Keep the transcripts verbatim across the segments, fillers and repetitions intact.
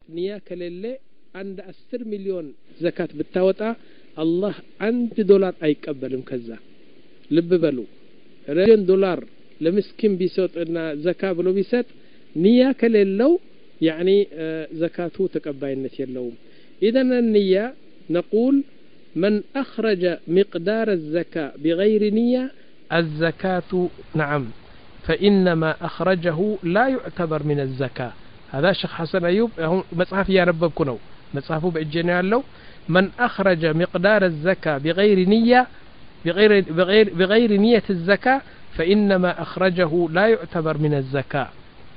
نية كليلة عند عشرة مليون زكاة بالتوطى الله عند دولار أيقبلهم كذا لب بلو ريال دولار لمسكين بيسوت إن زكاة بلو بيسات نية كليلو يعني زكاته تقبلنت يلوم. إذن النية نقول من أخرج مقدار الزكاة بغير نية الزكاة نعم فإنما أخرجه لا يعتبر من الزكاة. هذا شيخ حسن أيوب مصحف يا ربكنو مصحفه بإجناء له من أخرج مقدار الزكاة بغير نية بغير بغير بغير نية الزكاة فإنما أخرجه لا يعتبر من الزكاة.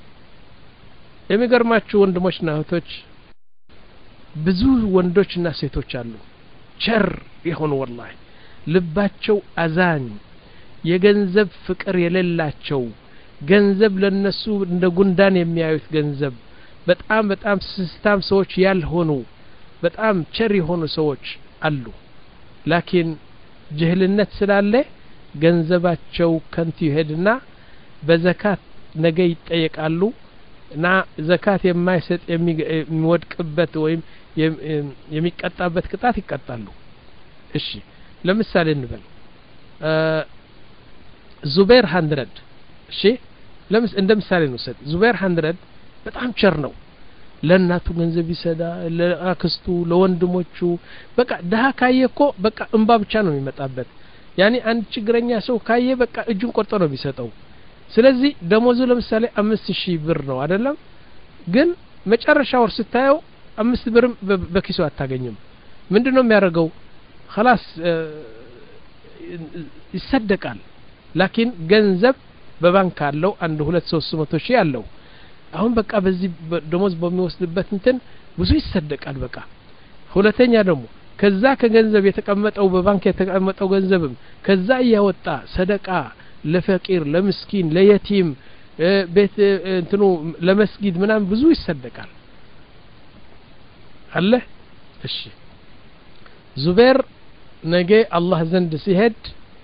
የሚገርማችሁ ወንድሞችና እህቶች ብዙ ወንዶችና ሴቶች አሉ ቸር ይሆኑ والله ልባቸው አዛኝ የገንዘብ ፍቅር የሌላቸው ገንዘብ ለነሱ እንደ ጉንዳን የሚያዩት ገንዘብ በጣም በጣም ስስታም ሰዎች ያልሆኑ በጣም ቸር የሆኑ ሰዎች አሉ ላኪን ጅህልነት ስላለ ገንዘባቸው ከንቱ ይሄድና በዘካት ነገ ይጠየቃሉ እና ዘካት የማይሰጥ የሚወድቅበት ወይም የሚቀጣበት ቅጣት ይቀጣሉ። እሺ ለምሳሌ እንበል ዙበይር መቶ እሺ ለምስ እንደምሳሌ ነው ሰጥ ዙበይር መቶ በጣም ቸር ነው ለናቱ ገንዘብ ይሰዳ ለአክስቱ ለወንድሞቹ በቃ ደሃ ካየኮ በቃ እንባ ብቻ ነው የሚመጣበት ያኒ አንድ ችግረኛ ሰው ካየ በቃ እጁን ቆርጦ ነው ቢሰጠው። ስለዚህ ደሞዙ ለምሳሌ አምስት ሺህ ብር ነው አይደለም ግን መጨረሻ ወር ስታየው አምስት ብርም በኪሱ አታገኝም። ምንድነው የሚያደርገው خلاص ይሰደቃል ላኪን ገንዘብ በባንክ አለው አንድ ሁለት ሶስት መቶ ሺህ አለው አሁን በቃ በዚህ ደሞዝ በሚወስድበት እንትን ብዙ ይሰደቃል በቃ። ሁለተኛ ደግሞ ከዛ ከገንዘብ የተቀመጠው በባንክ የተቀመጠው ገንዘብም ከዛ ያወጣ ሰደቃ ለፈቂር ለምስኪን ለየቲም ቤት እንትኑ ለመስጊድ ምናም ብዙ ይሰደቃል አለ። እሺ ዙበይር ነገ አላህ ዘንድ ሲሄድ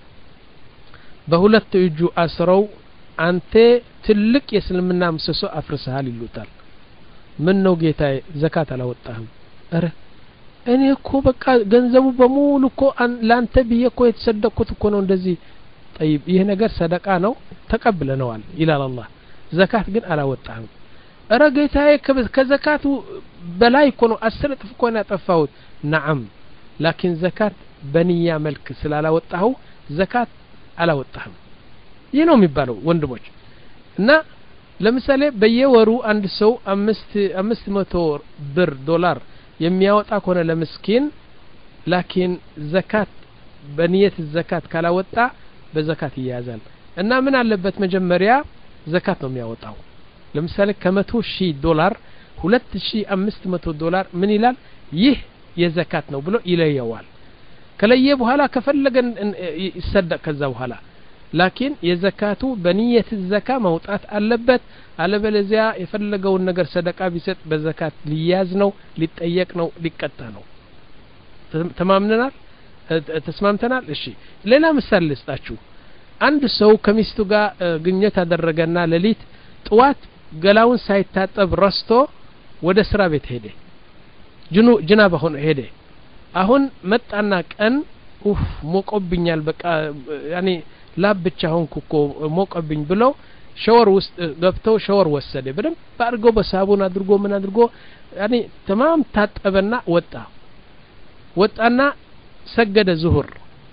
በሁለት እጁ አስረው አንተ ትልቅ የእስልምና ምሰሶ አፍርሰሃል ይሉታል። ምን ነው ጌታዬ ዘካት አላወጣህም? አረ እኔ እኮ በቃ ገንዘቡ በሙሉ እኮ ላንተ ብዬ እኮ የተሰደቅኩት እኮ ነው እንደዚህ طيب ይሄ ነገር ሰደቃ ነው ተቀብለነዋል ይላል አላህ ዘካት ግን አላወጣህም። አረ ጌታዬ ከዘካቱ በላይ እኮ ነው አስር እጥፍ እኮ ነው ያጠፋሁት። نعم لكن ዘካት በንያ መልክ ስላላወጣው ዘካት አላወጣህም ይሄ ነው የሚባለው ወንድሞች። እና ለምሳሌ በየወሩ አንድ ሰው አምስት አምስት መቶ ብር ዶላር የሚያወጣ ከሆነ ለምስኪን ላኪን ዘካት በንየት ዘካት ካላወጣ በዘካት ይያዛል። እና ምን አለበት መጀመሪያ ዘካት ነው የሚያወጣው። ለምሳሌ ከመቶ ሺህ ዶላር ሁለት ሺህ አምስት መቶ ዶላር ምን ይላል ይህ የዘካት ነው ብሎ ይለየዋል። ከለየ በኋላ ከፈለገን ይሰደቅ ከዛ በኋላ ላኪን የዘካቱ በንየት ዘካ መውጣት አለበት አለበለዚያ የፈለገውን ነገር ሰደቃ ቢሰጥ በዘካት ሊያዝ ነው ሊጠየቅ ነው ሊቀጣ ነው። ተማምነናል ተስማምተናል? እሺ ሌላ ምሳሌ ልስጣችሁ። አንድ ሰው ከሚስቱ ጋር ግንኙነት አደረገና ለሊት ጧት ገላውን ሳይታጠብ ረስቶ ወደ ስራ ቤት ሄደ ጅኑ ጅናባ ሆኖ ሄደ። አሁን መጣና ቀን ኡፍ ሞቆብኛል በቃ ያኒ ላብ ብቻ ሆንኩ እኮ ሞቆብኝ ብሎ ሻወር ውስጥ ገብቶ ሻወር ወሰደ በደንብ አድርጎ በሳቡን አድርጎ ምን አድርጎ ያኒ ተማም ታጠበና ወጣ ወጣና ሰገደ ዙሁር።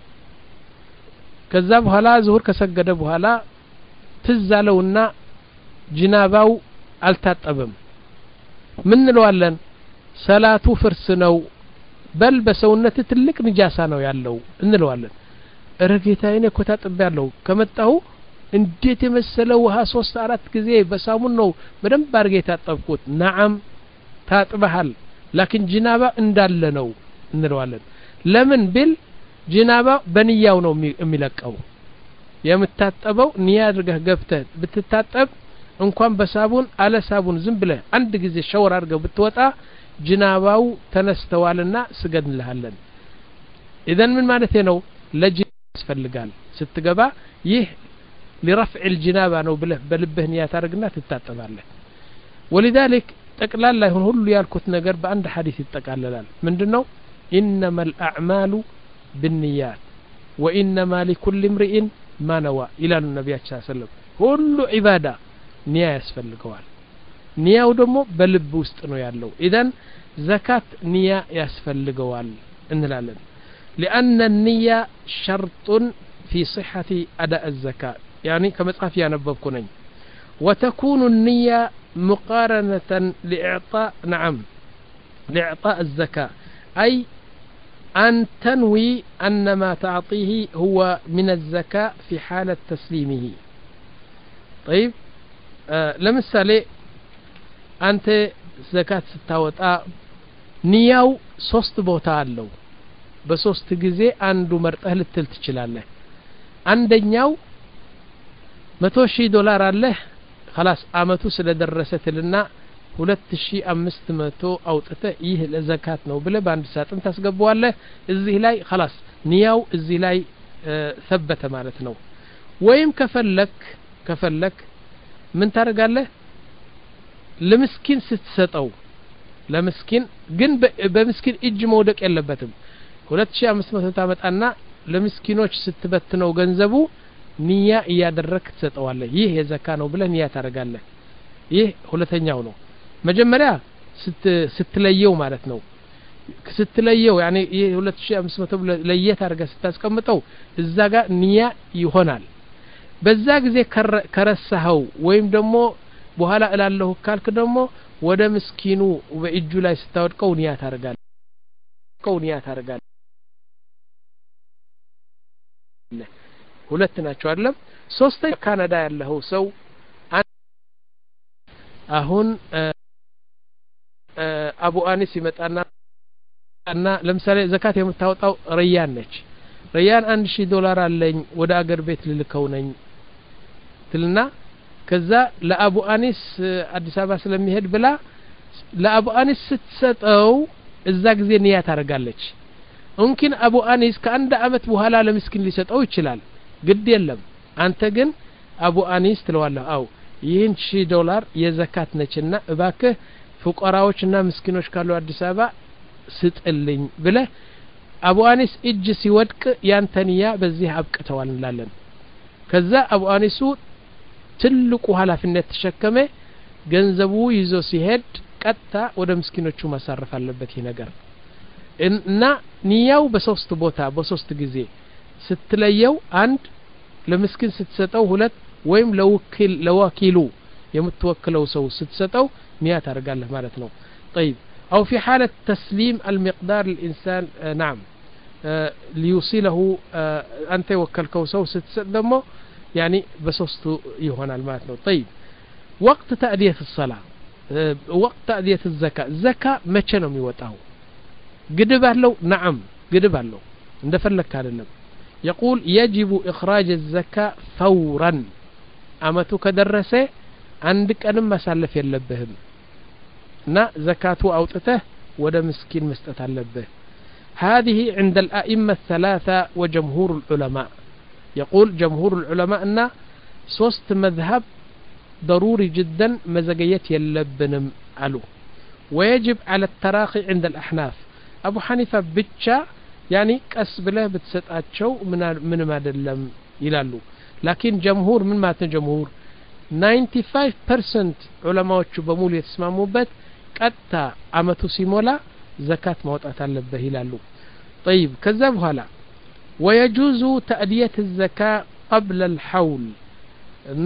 ከዛ በኋላ ዙሁር ከሰገደ በኋላ ትዛለውና ጅናባው አልታጠበም። ምን እንለዋለን? ሰላቱ ፍርስ ነው በል በሰውነት ትልቅ ንጃሳ ነው ያለው እንለዋለን። ረጌታዬ እኮ ታጥቤያለሁ ከመጣሁ እንዴት የመሰለው ውሃ ሶስት አራት ጊዜ በሳሙን ነው በደንብ አድርጌ ታጠብኩት። نعم ታጥበሃል ላኪን ጅናባ እንዳለ ነው እንለዋለን። ለምን ቢል ጅናባ በንያው ነው የሚለቀው። የምታጠበው ንያ አድርገህ ገብተህ ብትታጠብ እንኳን በሳቡን አለ ሳቡን ዝም ብለህ አንድ ጊዜ ሻወር አድርገህ ብትወጣ ጅናባው ተነስተዋልና ስገድልሃለን። ኢዘን ምን ማለት ነው? ለጅናባ ያስፈልጋል ስትገባ ይህ لرفع الجنابه ነው ብለህ በልብህ ንያ ታርግና ትታጠባለህ። ولذلك ጠቅላላ ይሁን ሁሉ ያልኩት ነገር በአንድ ሐዲስ ይጠቃለላል ምንድነው ኢነመል አዕማሉ بالنيات وانما لكل امرئ ما نوى ይላሉ ነብያችን ሰለላሁ ዐለይሂ ወሰለም ሁሉ ዒባዳ ኒያ ያስፈልገዋል ኒያው ደግሞ በልብ ውስጥ ነው ያለው ኢዳን ዘካት ኒያ ያስፈልገዋል እንላለን لأن النية شرط في صحة أداء الزكاة يعني كما صحف ينببكو نኝ وتكون النية مقارنة لإعطاء نعم لإعطاء الزكاة أي أن تنوي أن ما تعطيه هو من الزكاة في حالة تسليمه طيب آه لمثالي أنت زكاة ستاوطا نياو ሶስት ቦታ አለው በሶስት ጊዜ አንዱ መርጠህ ልትል ትችላለህ አንደኛው መቶ ሺህ ዶላር አለ خلاص አመቱ ስለደረሰትልና ሁለት ሺህ አምስት መቶ አውጥተህ ይህ ለዘካት ነው ብለህ በአንድ ሳጥን ታስገባዋለህ እዚህ ላይ خلاص ኒያው እዚህ ላይ ثبت ማለት ነው ወይም ከፈለክ ከፈለክ ምን ታደርጋለህ ለምስኪን ስትሰጠው ለምስኪን ግን በምስኪን እጅ መውደቅ የለበትም ሁለት ሺህ አምስት መቶ ታመጣና ለምስኪኖች ስትበትነው ገንዘቡ ኒያ ያደረክ ትሰጠዋለህ ይህ የዘካ ነው ብለህ ኒያ ታደርጋለህ ይህ ሁለተኛው ነው መጀመሪያ ስትለየው ማለት ነው ስትለየው يعني ይህ ሁለት ሺህ አምስት መቶ ለየት አድርገህ ስታስቀምጠው እዛ ጋር ኒያ ይሆናል በዛ ጊዜ ከረሳኸው ወይም ደግሞ በኋላ እላለሁ ካልክ ደግሞ ወደ ምስኪኑ በእጁ ላይ ስታወድቀው ኒያ ታደርጋለህ ከው ኒያ ታደርጋለህ ሁለት ናቸው አይደለም ሶስተኛ ካናዳ ያለው ሰው አሁን አቡ አኒስ ይመጣና እና ለምሳሌ ዘካት የምታወጣው ሪያን ነች ሪያን አንድ ሺህ ዶላር አለኝ ወደ አገር ቤት ልልከው ነኝ ትልና ከዛ ለአቡ አኒስ አዲስ አበባ ስለሚሄድ ብላ ለአቡ አኒስ ስትሰጠው እዛ ጊዜ ኒያ ታደርጋለች እንኪን አቡ አኒስ ከአንድ አመት በኋላ ለምስኪን ሊሰጠው ይችላል ግድ የለም አንተ ግን አቡ አኒስ ትለዋለህ አው ይህን ሺህ ዶላር የዘካት ነችና እባክህ ፍቆራዎችና ምስኪኖች ካሉ አዲስ አበባ ስጥልኝ ብለህ አቡ አኒስ እጅ ሲወድቅ ያንተንያ በዚህ አብቅተዋል እንላለን ከዛ አቡ አኒሱ ትልቁ ኃላፊነት ተሸከመ ገንዘቡ ይዞ ሲሄድ ቀጥታ ወደ ምስኪኖቹ ማሳረፍ አለበት ይሄ ነገር እና ኒያው በሶስት ቦታ በሶስት ጊዜ ስትለየው አንድ ለምስኪን ስትሰጠው ሁለት ወይም ለወኪል ለወኪሉ የምትወክለው ሰው ስትሰጠው ኒያ ታደርጋለህ ማለት ነው طيب او في حاله تسليم المقدار الانسان آه نعم آه ليوصله آه انت وكلكው ሰው ስትሰጥ ደግሞ يعني بسوست يهونال ማለት ነው طيب وقت تأدية الصلاة آه وقت تأدية الزكاة زكاة መቼ ነው የሚወጣው ግድብ አለው نعم ግድብ አለው እንደፈለክ አይደለም يقول يجب إخراج الزكاة فورا أمتو كدرسه عندك أنا مسالف يلبهم نا زكاة أوتته ودا مسكين مستتلبه هذه عند الأئمة الثلاثة وجمهور العلماء يقول جمهور العلماء أن صوست مذهب ضروري جدا مزجية يلبنم علو ويجب على التراخي عند الأحناف أبو حنيفة بتشا يعني كسب له بتسطاچو من من ما دلم ይላሉ لكن جمهور من ما جمهور ninety-five percent ዑለማዎቹ በሙሉ የተስማሙበት ቀጥታ አመቱ ሲሞላ ዘካት ማውጣት አለበት ይላሉ طيب ከዛ በኋላ ويجوز تأدية الزكاة قبل الحول እና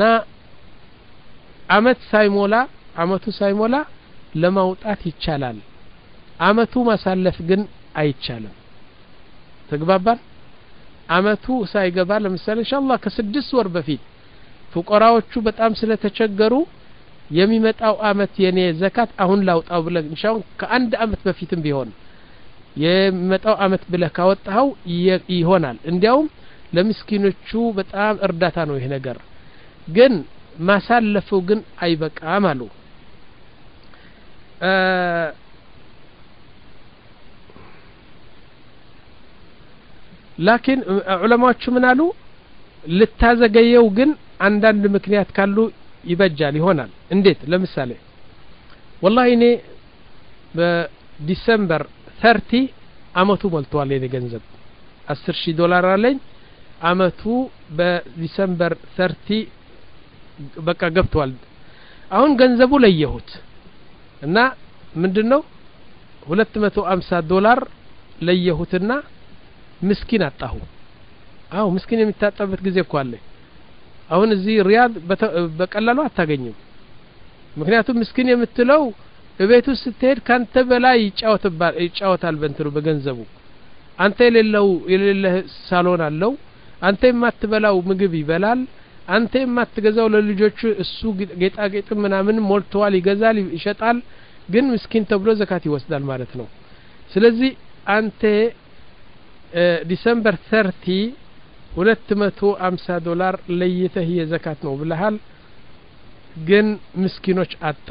አመት ሳይሞላ አመቱ ሳይሞላ ለማውጣት ይቻላል አመቱ ማሳለፍ ግን አይቻልም ተግባባን አመቱ ሳይገባ ለምሳሌ ኢንሻአላህ ከስድስት ወር በፊት ፍቆራዎቹ በጣም ስለተቸገሩ የሚመጣው አመት የኔ ዘካት አሁን ላውጣው ብለ ኢንሻአላህ ከአንድ አመት በፊትም ቢሆን የሚመጣው አመት ብለ ካወጣው ይሆናል እንዲያውም ለምስኪኖቹ በጣም እርዳታ ነው ይሄ ነገር ግን ማሳለፉ ግን አይበቃም አሉ لكن علماء من قالوا للتازجيو ግን አንዳንድ ምክንያት ካሉ ይበጃል ይሆናል እንዴት ለምሳሌ والله እኔ በዲሰምበር ثلاثين አመቱ ሞልቷል የኔ ገንዘብ አስር ሺህ ዶላር አለኝ አመቱ በዲሰምበር ثلاثين በቃ ገብቷል አሁን ገንዘቡ ለየሁት እና ምንድነው ሁለት መቶ ሃምሳ ዶላር ለየሁትና ምስኪን አጣሁ አው ምስኪን የሚታጣበት ጊዜ እኮ አለ አሁን እዚህ ሪያድ በቀላሉ አታገኝም ምክንያቱም ምስኪን የምትለው በቤቱ ስትሄድ ካንተ በላይ ይጫወታል ይጫወታል በእንትሩ በገንዘቡ አንተ የሌለው የሌለ ሳሎን አለው አንተ የማትበላው ምግብ ይበላል አንተ የማትገዛው ለልጆቹ እሱ ጌጣጌጥ ምናምን ሞልቷል ይገዛል ይሸጣል ግን ምስኪን ተብሎ ዘካት ይወስዳል ማለት ነው ስለዚህ አንተ ዲሰምበር ثلاثين ሁለት መቶ ሃምሳ ዶላር ለይተህ የዘካት ነው ብለሃል ግን ምስኪኖች አጣ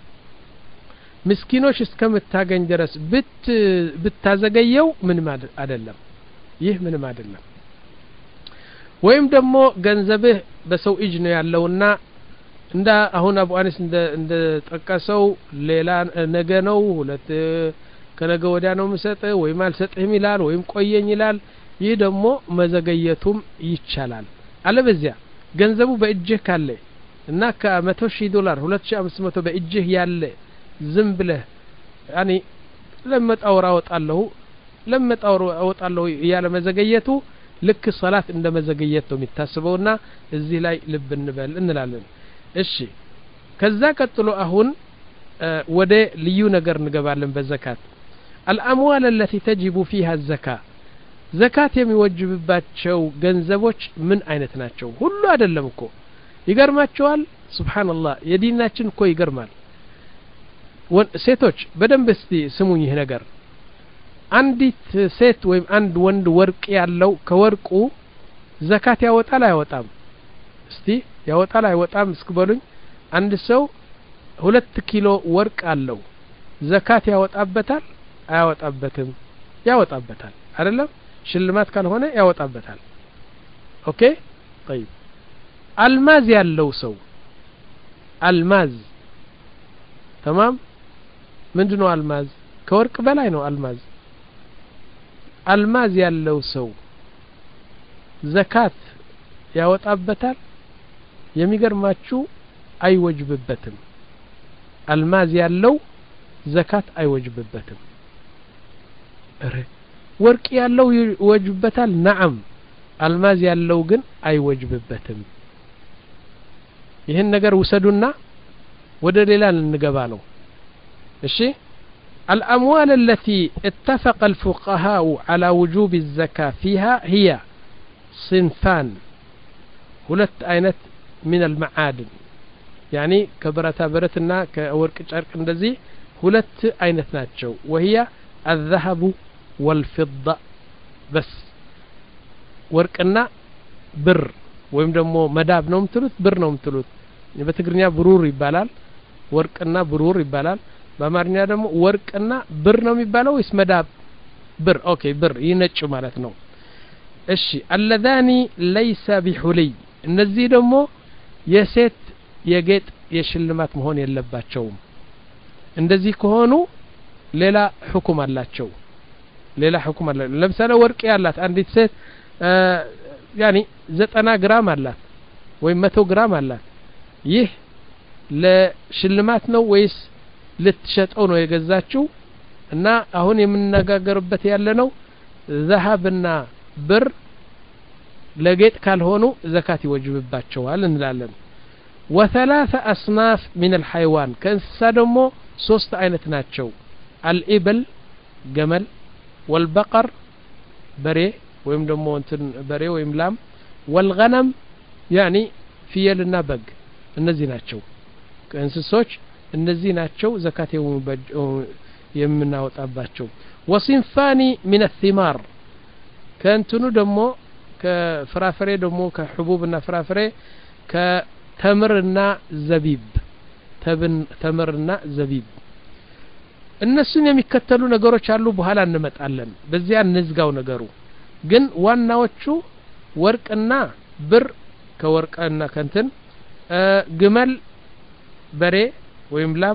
ምስኪኖች እስከምታገኝ ድረስ ብት ብታዘገየው ምንም አይደለም ይህ ምንም አይደለም ወይም ደግሞ ገንዘብህ በሰው እጅ ነው ያለውና እንዳ አሁን አቡ አኒስ እንደ እንደ ጠቀሰው ሌላ ነገ ነው ሁለት ከነገ ወዲያ ነው መስጠ ወይ ማልሰጥህም ይላል ወይም ቆየኝ ይላል ይህ ደግሞ መዘገየቱም ይቻላል አለበዚያ ገንዘቡ በእጅህ ካለ እና ከመቶ ሺህ ዶላር ሁለት ሺህ አምስት መቶ በእጅህ ያለ ዝም ብለህ ያኒ ለመጣውራ ወጣለሁ ለመጣውራ ወጣለሁ ያለ መዘገየቱ ልክ ሶላት እንደ መዘገየት ነው የሚታስበውና እዚህ ላይ ልብ እንበል እንላለን እሺ ከዛ ቀጥሎ አሁን ወደ ልዩ ነገር እንገባለን በዘካት الاموال التي تجب فيها الزكاه زكاه የሚወጅብባቸው ገንዘቦች ምን አይነት ናቸው ሁሉ አይደለም እኮ ይገርማቸዋል ሱብሃንአላህ የዲናችን እኮ ይገርማል ሴቶች በደንብ እስቲ ስሙኝ ይሄ ነገር አንዲት ሴት ወይም አንድ ወንድ ወርቅ ያለው ከወርቁ ዘካት ያወጣል አይወጣም እስቲ ያወጣል አይወጣም እስከበሉኝ አንድ ሰው ሁለት ኪሎ ወርቅ አለው ዘካት ያወጣበታል አያወጣበትም ያወጣበታል አይደለም ሽልማት ካልሆነ ያወጣበታል ኦኬ طيب አልማዝ ያለው ሰው አልማዝ تمام ምንድነው አልማዝ ከወርቅ በላይ ነው አልማዝ አልማዝ ያለው ሰው ዘካት ያወጣበታል የሚገርማችሁ አይወጅብበትም አልማዝ ያለው ዘካት አይወጅብበትም እረ ወርቅ ያለው ይወጅብበታል ነዓም አልማዝ ያለው ግን አይወጅብበትም ይሄን ነገር ወሰዱና ወደ ሌላ እንገባ ነው እሺ الأموال التي اتفق الفقهاء على وجوب الزكاة فيها هي صنفان ሁለት አይነት من المعادن يعني كبرتا برتنا كورق ጨርቅ እንደዚህ ሁለት አይነት ናቸው وهي الذهب والفضة بس ወርቅና ብር ወይም ደግሞ መዳብ ነው ምትሉት ብር ነው ምትሉት በትግርኛ ብሩር ይባላል ወርቅና ብሩር ይባላል በአማርኛ ደግሞ ወርቅና ብር ነው የሚባለው ወይስ መዳብ ብር ኦኬ ብር ይነጭ ማለት ነው እሺ الذاني ليس بحلي እነዚህ ደግሞ የሴት የጌጥ የሽልማት መሆን የለባቸውም እንደዚህ ከሆኑ ሌላ ሁክም አላቸው ሌላ ሁክም አለ ለምሳሌ ወርቅ ያላት አንዲት ሴት ያኒ ዘጠና ግራም አላት ወይ መቶ ግራም አላት ይህ ለሽልማት ነው ወይስ ልትሸጠው ነው የገዛችው እና አሁን የምንነጋገርበት ያለ ነው ዘሃብና ብር ለጌጥ ካልሆኑ ዘካት ይወጅብባቸዋል እንላለን وثلاث اصناف من الحيوان ከእንስሳ ደግሞ ሶስት አይነት ናቸው الابل ገመል والبقر በሬ ወይም ደግሞ እንትን በሬ ወይም ላም والغنم يعني ፍየልና በግ እነዚህ ናቸው ከእንስሶች እነዚህ ናቸው ዘካት የምናወጣባቸው وصنفان من الثمار ከእንትኑ ደግሞ ከፍራፍሬ ደግሞ ከحبوبና ፍራፍሬ ከተምርና ዘቢብ ተብን ተምርና ዘቢብ እነሱን የሚከተሉ ነገሮች አሉ በኋላ እንመጣለን በዚያ እንዝጋው ነገሩ ግን ዋናዎቹ ወርቅና ብር ከወርቅና ከንትን ግመል በሬ ወይም ላም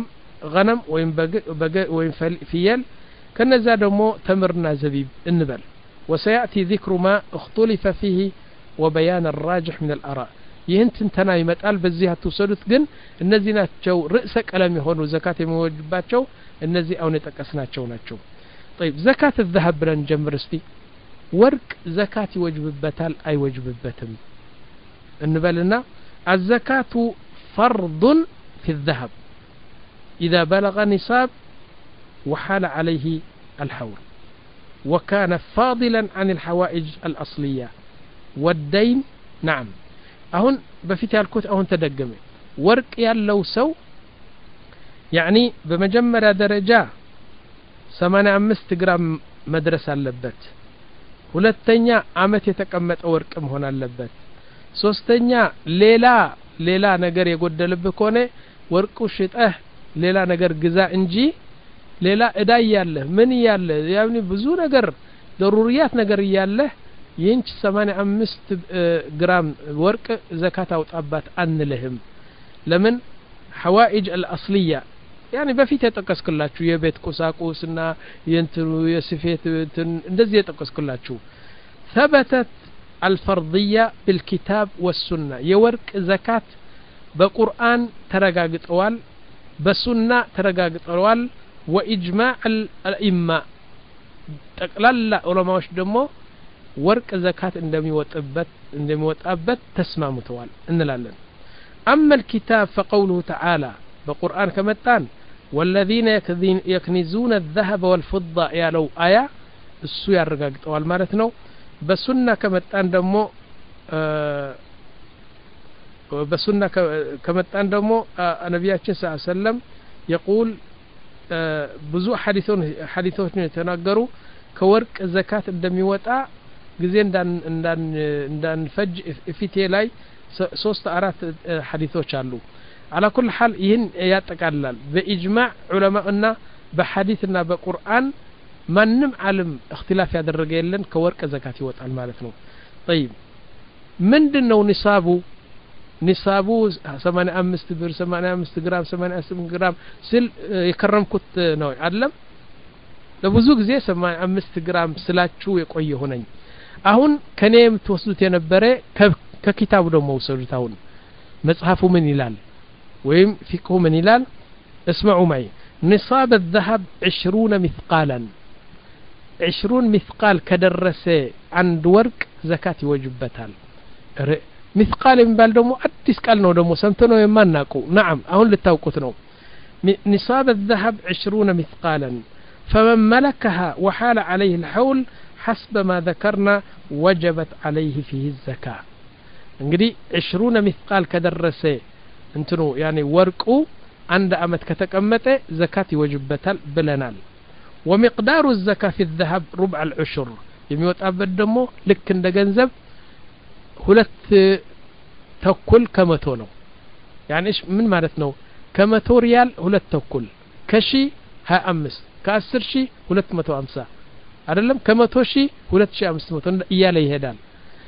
غنم وين بق وين فيل كنزا دمو تمرنا زبيب النبل وسيأتي ذكر ما اختلف فيه وبيان الراجح من الآراء يهنت انتنا يمتقال بزيها توصلت جن النزي ناتشو رأسك ألم يهونوا زكاة موجباتشو النزي أو نتقسناتشو ناتشو طيب زكاة الذهب بلن جمرستي ورق زكاة وجببتال أي وجببتم النبلنا الزكاة فرض في الذهب إذا بلغ نصاب وحال عليه الحول وكان فاضلا عن الحوائج الأصلية والدين نعم أهون بفتح الكوت أهون تدقم ورق يالو سو يعني بمجمرة درجة سمانة أمست جرام مدرسة اللبت ሁለተኛ አመት የተቀመጠ ወርቅም ሆነ አለበት ሶስተኛ ሌላ ሌላ ነገር የጎደለብህ ከሆነ ወርቁ ሽጠህ ሌላ ነገር ግዛ እንጂ ሌላ እዳ ያለ ምን ያለ ያኒ ብዙ ነገር ضروريات ነገር ያለ ይንች ሰማንያ አምስት ግራም ወርቅ ዘካት አውጣባት አንልህም ለምን حوائج الأصلية يعني በፊት የተቀስከላችሁ የቤት ቁሳቁስና የንትሩ የስፌት እንደዚህ የተቀስከላችሁ ثبتت الفرضية بالكتاب والسنة የወርቅ ዘካት በቁርአን ተረጋግጠዋል በሱና ተረጋግጠዋል وإجماع الأئمة ጠቅላላ ዑለማዎች ደግሞ ወርቅ ዘካት እንደሚወጣበት እንደሚወጣበት ተስማምተዋል እንላለን أما الكتاب فقوله تعالى بقرآن كمتان والذين يكنزون الذهب والفضة يا لو آية السوية الرقاقت والمالتنو بسنة كمتان دمو آه بسنة كمتان دمو آه نبياتنا صلى الله عليه وسلم يقول آه بزوء حديثون حديثون يتناقروا كورك زكاة الدمي وطا جزين دان دان دان فج في تيلاي ሶስት አራት ሐዲሶች አሉ على كل حال ይህን ያጠቃልላል በኢጅማዕ ዑለማና በሐዲስና በቁርአን ማንም ዓለም اختلاف ያደረገ የለን ከወርቅ ዘካት ይወጣል ማለት ነው طيب ምንድነው ኒሳቡ ኒሳቡ ሰማንያ አምስት ብር ሰማንያ አምስት ግራም ሰማንያ ስምንት ግራም ስል የከረምኩት ነው አይደለም ለብዙ ጊዜ ሰማንያ አምስት ግራም ስላችሁ የቆየ ሆነኝ አሁን ከኔም ተወስዱት የነበረ ከኪታቡ ደግሞ ወሰዱታውን መጽሐፉ ምን ይላል ወይም ፊቅሁ ምን ይላል اسمعوا معي نصاب الذهب عشرون مثقالا عشرون مثقال كدرس عند ورق زكاة يوجبتال مثقال ينبال ደግሞ አዲስ ቃል ነው ደግሞ ሰምተነው የማናውቀው نعم አሁን ልታውቁት ነው نصاب الذهب عشرون مثقالا فمن ملكها وحال عليه الحول حسب ما ذكرنا وجبت عليه فيه الزكاة እንግዲህ عشرون مثقال ከደረሰ እንትኑ يعني ወርቁ አንድ አመት ከተቀመጠ ዘካት ይወጅበታል ብለናል ومقدار الزكاة في الذهب ربع العشر የሚወጣበት ደግሞ ልክ እንደ ገንዘብ ሁለት ተኩል ከመቶ ነው يعني ايش ምን ማለት ነው ከመቶ ሪያል ሁለት ተኩል ከሺ ሃያ አምስት ከአስር ሺህ ሁለት መቶ ሃምሳ አይደለም ከመቶ ሺህ ሁለት ሺህ አምስት መቶ እያለ ይሄዳል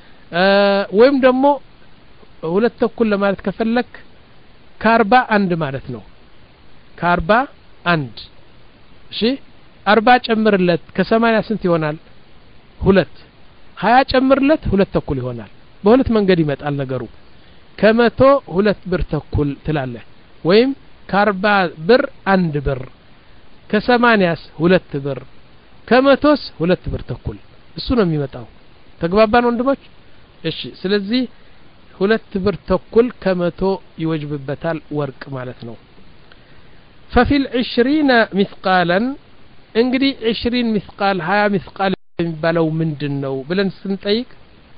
ወይም ደግሞ ሁለት ተኩል ለማለት ከፈለክ ከአርባ አንድ ማለት ነው ከአርባ አንድ እሺ አርባ ጨምርለት ከሰማንያ ስንት ይሆናል ሁለት ሃያ ጨምርለት ሁለት ተኩል ይሆናል በሁለት መንገድ ይመጣል ነገሩ ከመቶ ሁለት ብር ተኩል ትላለህ ወይም ከአርባ ብር አንድ ብር ከሰማንያስ ሁለት ብር ከመቶስ ሁለት ብር ተኩል እሱ ነው የሚመጣው ተግባባን ወንድሞች እሺ ስለዚህ ሁለት ብር ተኩል ከመቶ ይወጅብበታል ወርቅ ማለት ነው ففي العشرين مثقالا እንግዲህ عشرين مثقال ሃያ مثقال የሚባለው ምንድነው ብለን ስንጠይቅ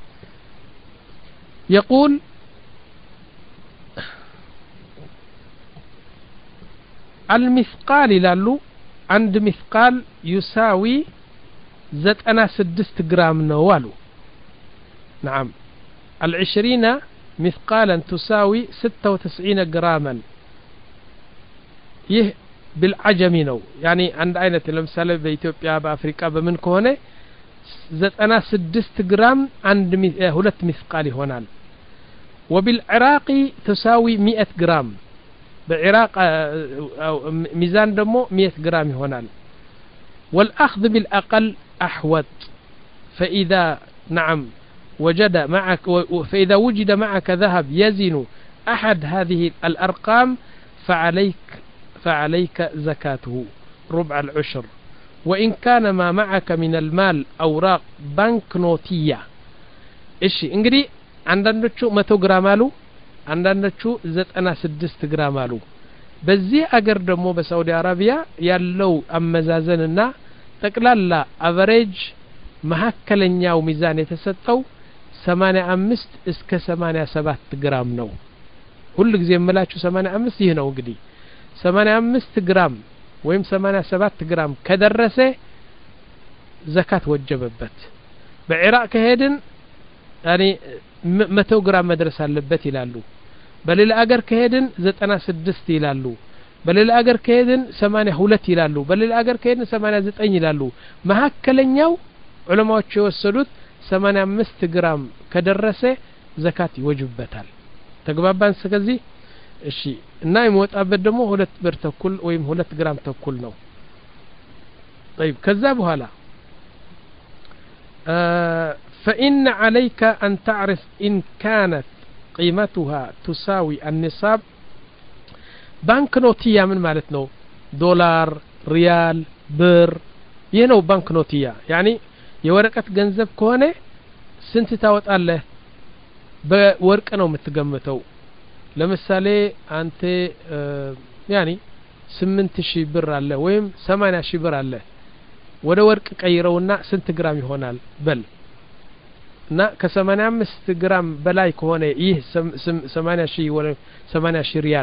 يقول المثقال ይላሉ አንድ مثقال يساوي ዘጠና ስድስት ግራም ነው አሉ نعم العشرين مثقالا تساوي ستة وتسعين جراما يه بالعجمي ነው يعني عند አይነት ለምሳሌ በኢትዮጵያ በአፍሪካ በምን ከሆነ ዘጠና ስድስት ግራም አንድ ሁለት مثقال ይሆናል وبالعراق تساوي مئة جرام بعراق ميزان دمو مئة جرام يهونال والأخذ بالأقل أحوط فإذا نعم وجد معك فإذا وجد معك ذهب يزن أحد هذه الأرقام فعليك فعليك زكاته ربع العشر وإن كان ما معك من المال أوراق بنكنوتية إيش إنجري عندنا شو مئة جرام مالو عندنا شو زت أنا سدست جرام مالو بزي أجر دمو بسعودي عربية ياللو أمزازننا تقلال أفريج مهكلنياو ميزان يتسطو ثمانية أمست اسك ثمانية سبعة جرام نو كل ጊዜ የምላችሁ ثمانية أمست ይህ ነው እንግዲህ ثمانية أمست جرام ወይም ثمانية سبعة جرام ከደረሰ ዘካት ወጀበበት በኢራቅ ከሄድን ያኒ መቶ ግራም መድረስ አለበት ይላሉ በሌላ አገር ከሄድን ዘጠና ስድስት ይላሉ በሌላ አገር ከሄድን ሰማንያ ሁለት ይላሉ በሌላ አገር ከሄድን ሰማንያ ዘጠኝ ይላሉ መሐከለኛው ዑለማዎች የወሰዱት ሰማንያ አምስት ግራም ከደረሰ ዘካት ይወጅበታል ተግባባን ስለዚህ እሺ እና የሚወጣበት ደግሞ ሁለት ብር ተኩል ወይም ሁለት ግራም ተኩል ነው طيب ከዛ በኋላ فإن عليك أن تعرف إن كانت قيمتها تساوي النصاب بانك نوتية من مالتنا دولار ريال بر ينو بانك نوتية يعني የወረቀት ገንዘብ ከሆነ ስንት ታወጣለህ በወርቅ ነው የምትገምተው ለምሳሌ አንተ ያኒ ስምንት ሺህ ብር አለ ወይም ሰማንያ ሺህ ብር አለ ወደ ወርቅ ቀይረውና ስንት ግራም ይሆናል በል እና ከ85 ግራም በላይ ከሆነ ይህ ሰማንያ ሺህ ወለ ሰማንያ ሺህ ሪያል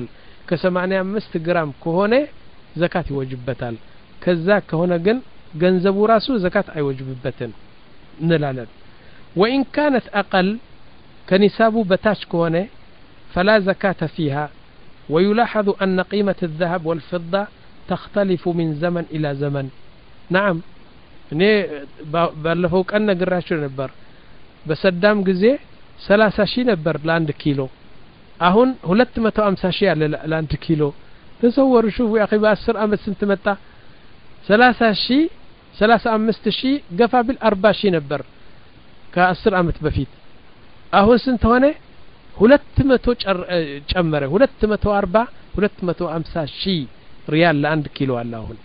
ከ85 ግራም ከሆነ ዘካት ይወጅበታል ከዛ ከሆነ ግን ገንዘቡ ራሱ ዘካት አይወጅብበትም እንላለን وإن كانت أقل كنساب بتاش كونه فلا زكاة فيها ويلاحظ أن قيمة الذهب والفضة تختلف من زمن إلى زمن نعم እኔ ባለፈው ቀን ነግራችሁ ነበር በሰዳም ጊዜ ሰላሳ ሺህ ነበር ለአንድ ኪሎ አሁን ሁለት መቶ ሃምሳ ሺህ አለ ለአንድ ኪሎ ተሰወሩ شوفوا يا اخي በ10 አመት ስንት መጣ ሰላሳ ሺህ ሰላሳ አምስት ሺህ ገፋ ቢል አርባ ሺህ ነበር ከ10 አመት በፊት አሁን ስንት ሆነ ሁለት መቶ ጨመረ ሁለት መቶ አርባ ሁለት መቶ ሃምሳ ሺህ ሪያል ለአንድ ኪሎ አለ አሁን